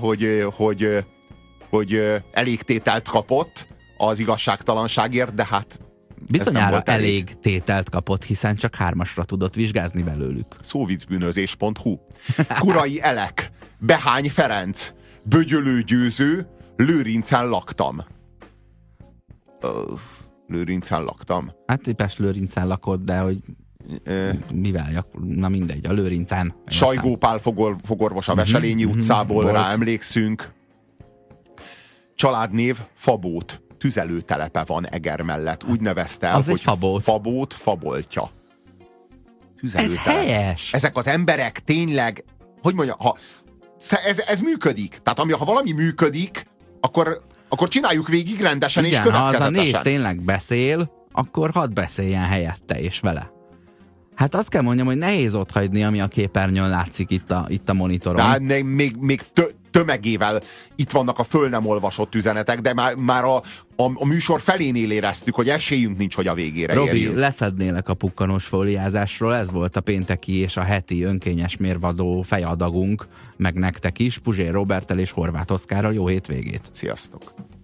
hogy elégtételt kapott az igazságtalanságért, de hát bizonyára elég tételt kapott, hiszen csak 3-asra tudott vizsgázni belőlük. Szóvicbűnözés.hu. Kurai Elek, Behány Ferenc, Bögyölő Győző, Lőrincen laktam. Lőrincen laktam? Hát éppes Lőrincen lakott, de hogy mivel? Na mindegy, a Lőrincen. Sajgó Pál fogorvos a Veselényi utcából, rá emlékszünk. Családnév Fabót. Tüzelőtelepe van Eger mellett. Úgy nevezte el, az hogy Fabót faboltja. Ez helyes. Ezek az emberek tényleg, hogy mondjam, ez működik. Tehát ha valami működik, akkor csináljuk végig rendesen. Igen, és következetesen. Ha az a név tényleg beszél, akkor hadd beszéljen helyette és vele. Hát azt kell mondjam, hogy nehéz otthagyni, ami a képernyőn látszik itt a monitoron. De még tömegével itt vannak a föl nem olvasott üzenetek, de már a műsor felénél éreztük, hogy esélyünk nincs, hogy a végére érjünk. Robi, leszednélek a pukkanós fóliázásról, ez volt a pénteki és a heti önkényes mérvadó fejadagunk, meg nektek is, Puzsér Roberttel és Horváth Oszkárral. Jó hétvégét! Sziasztok!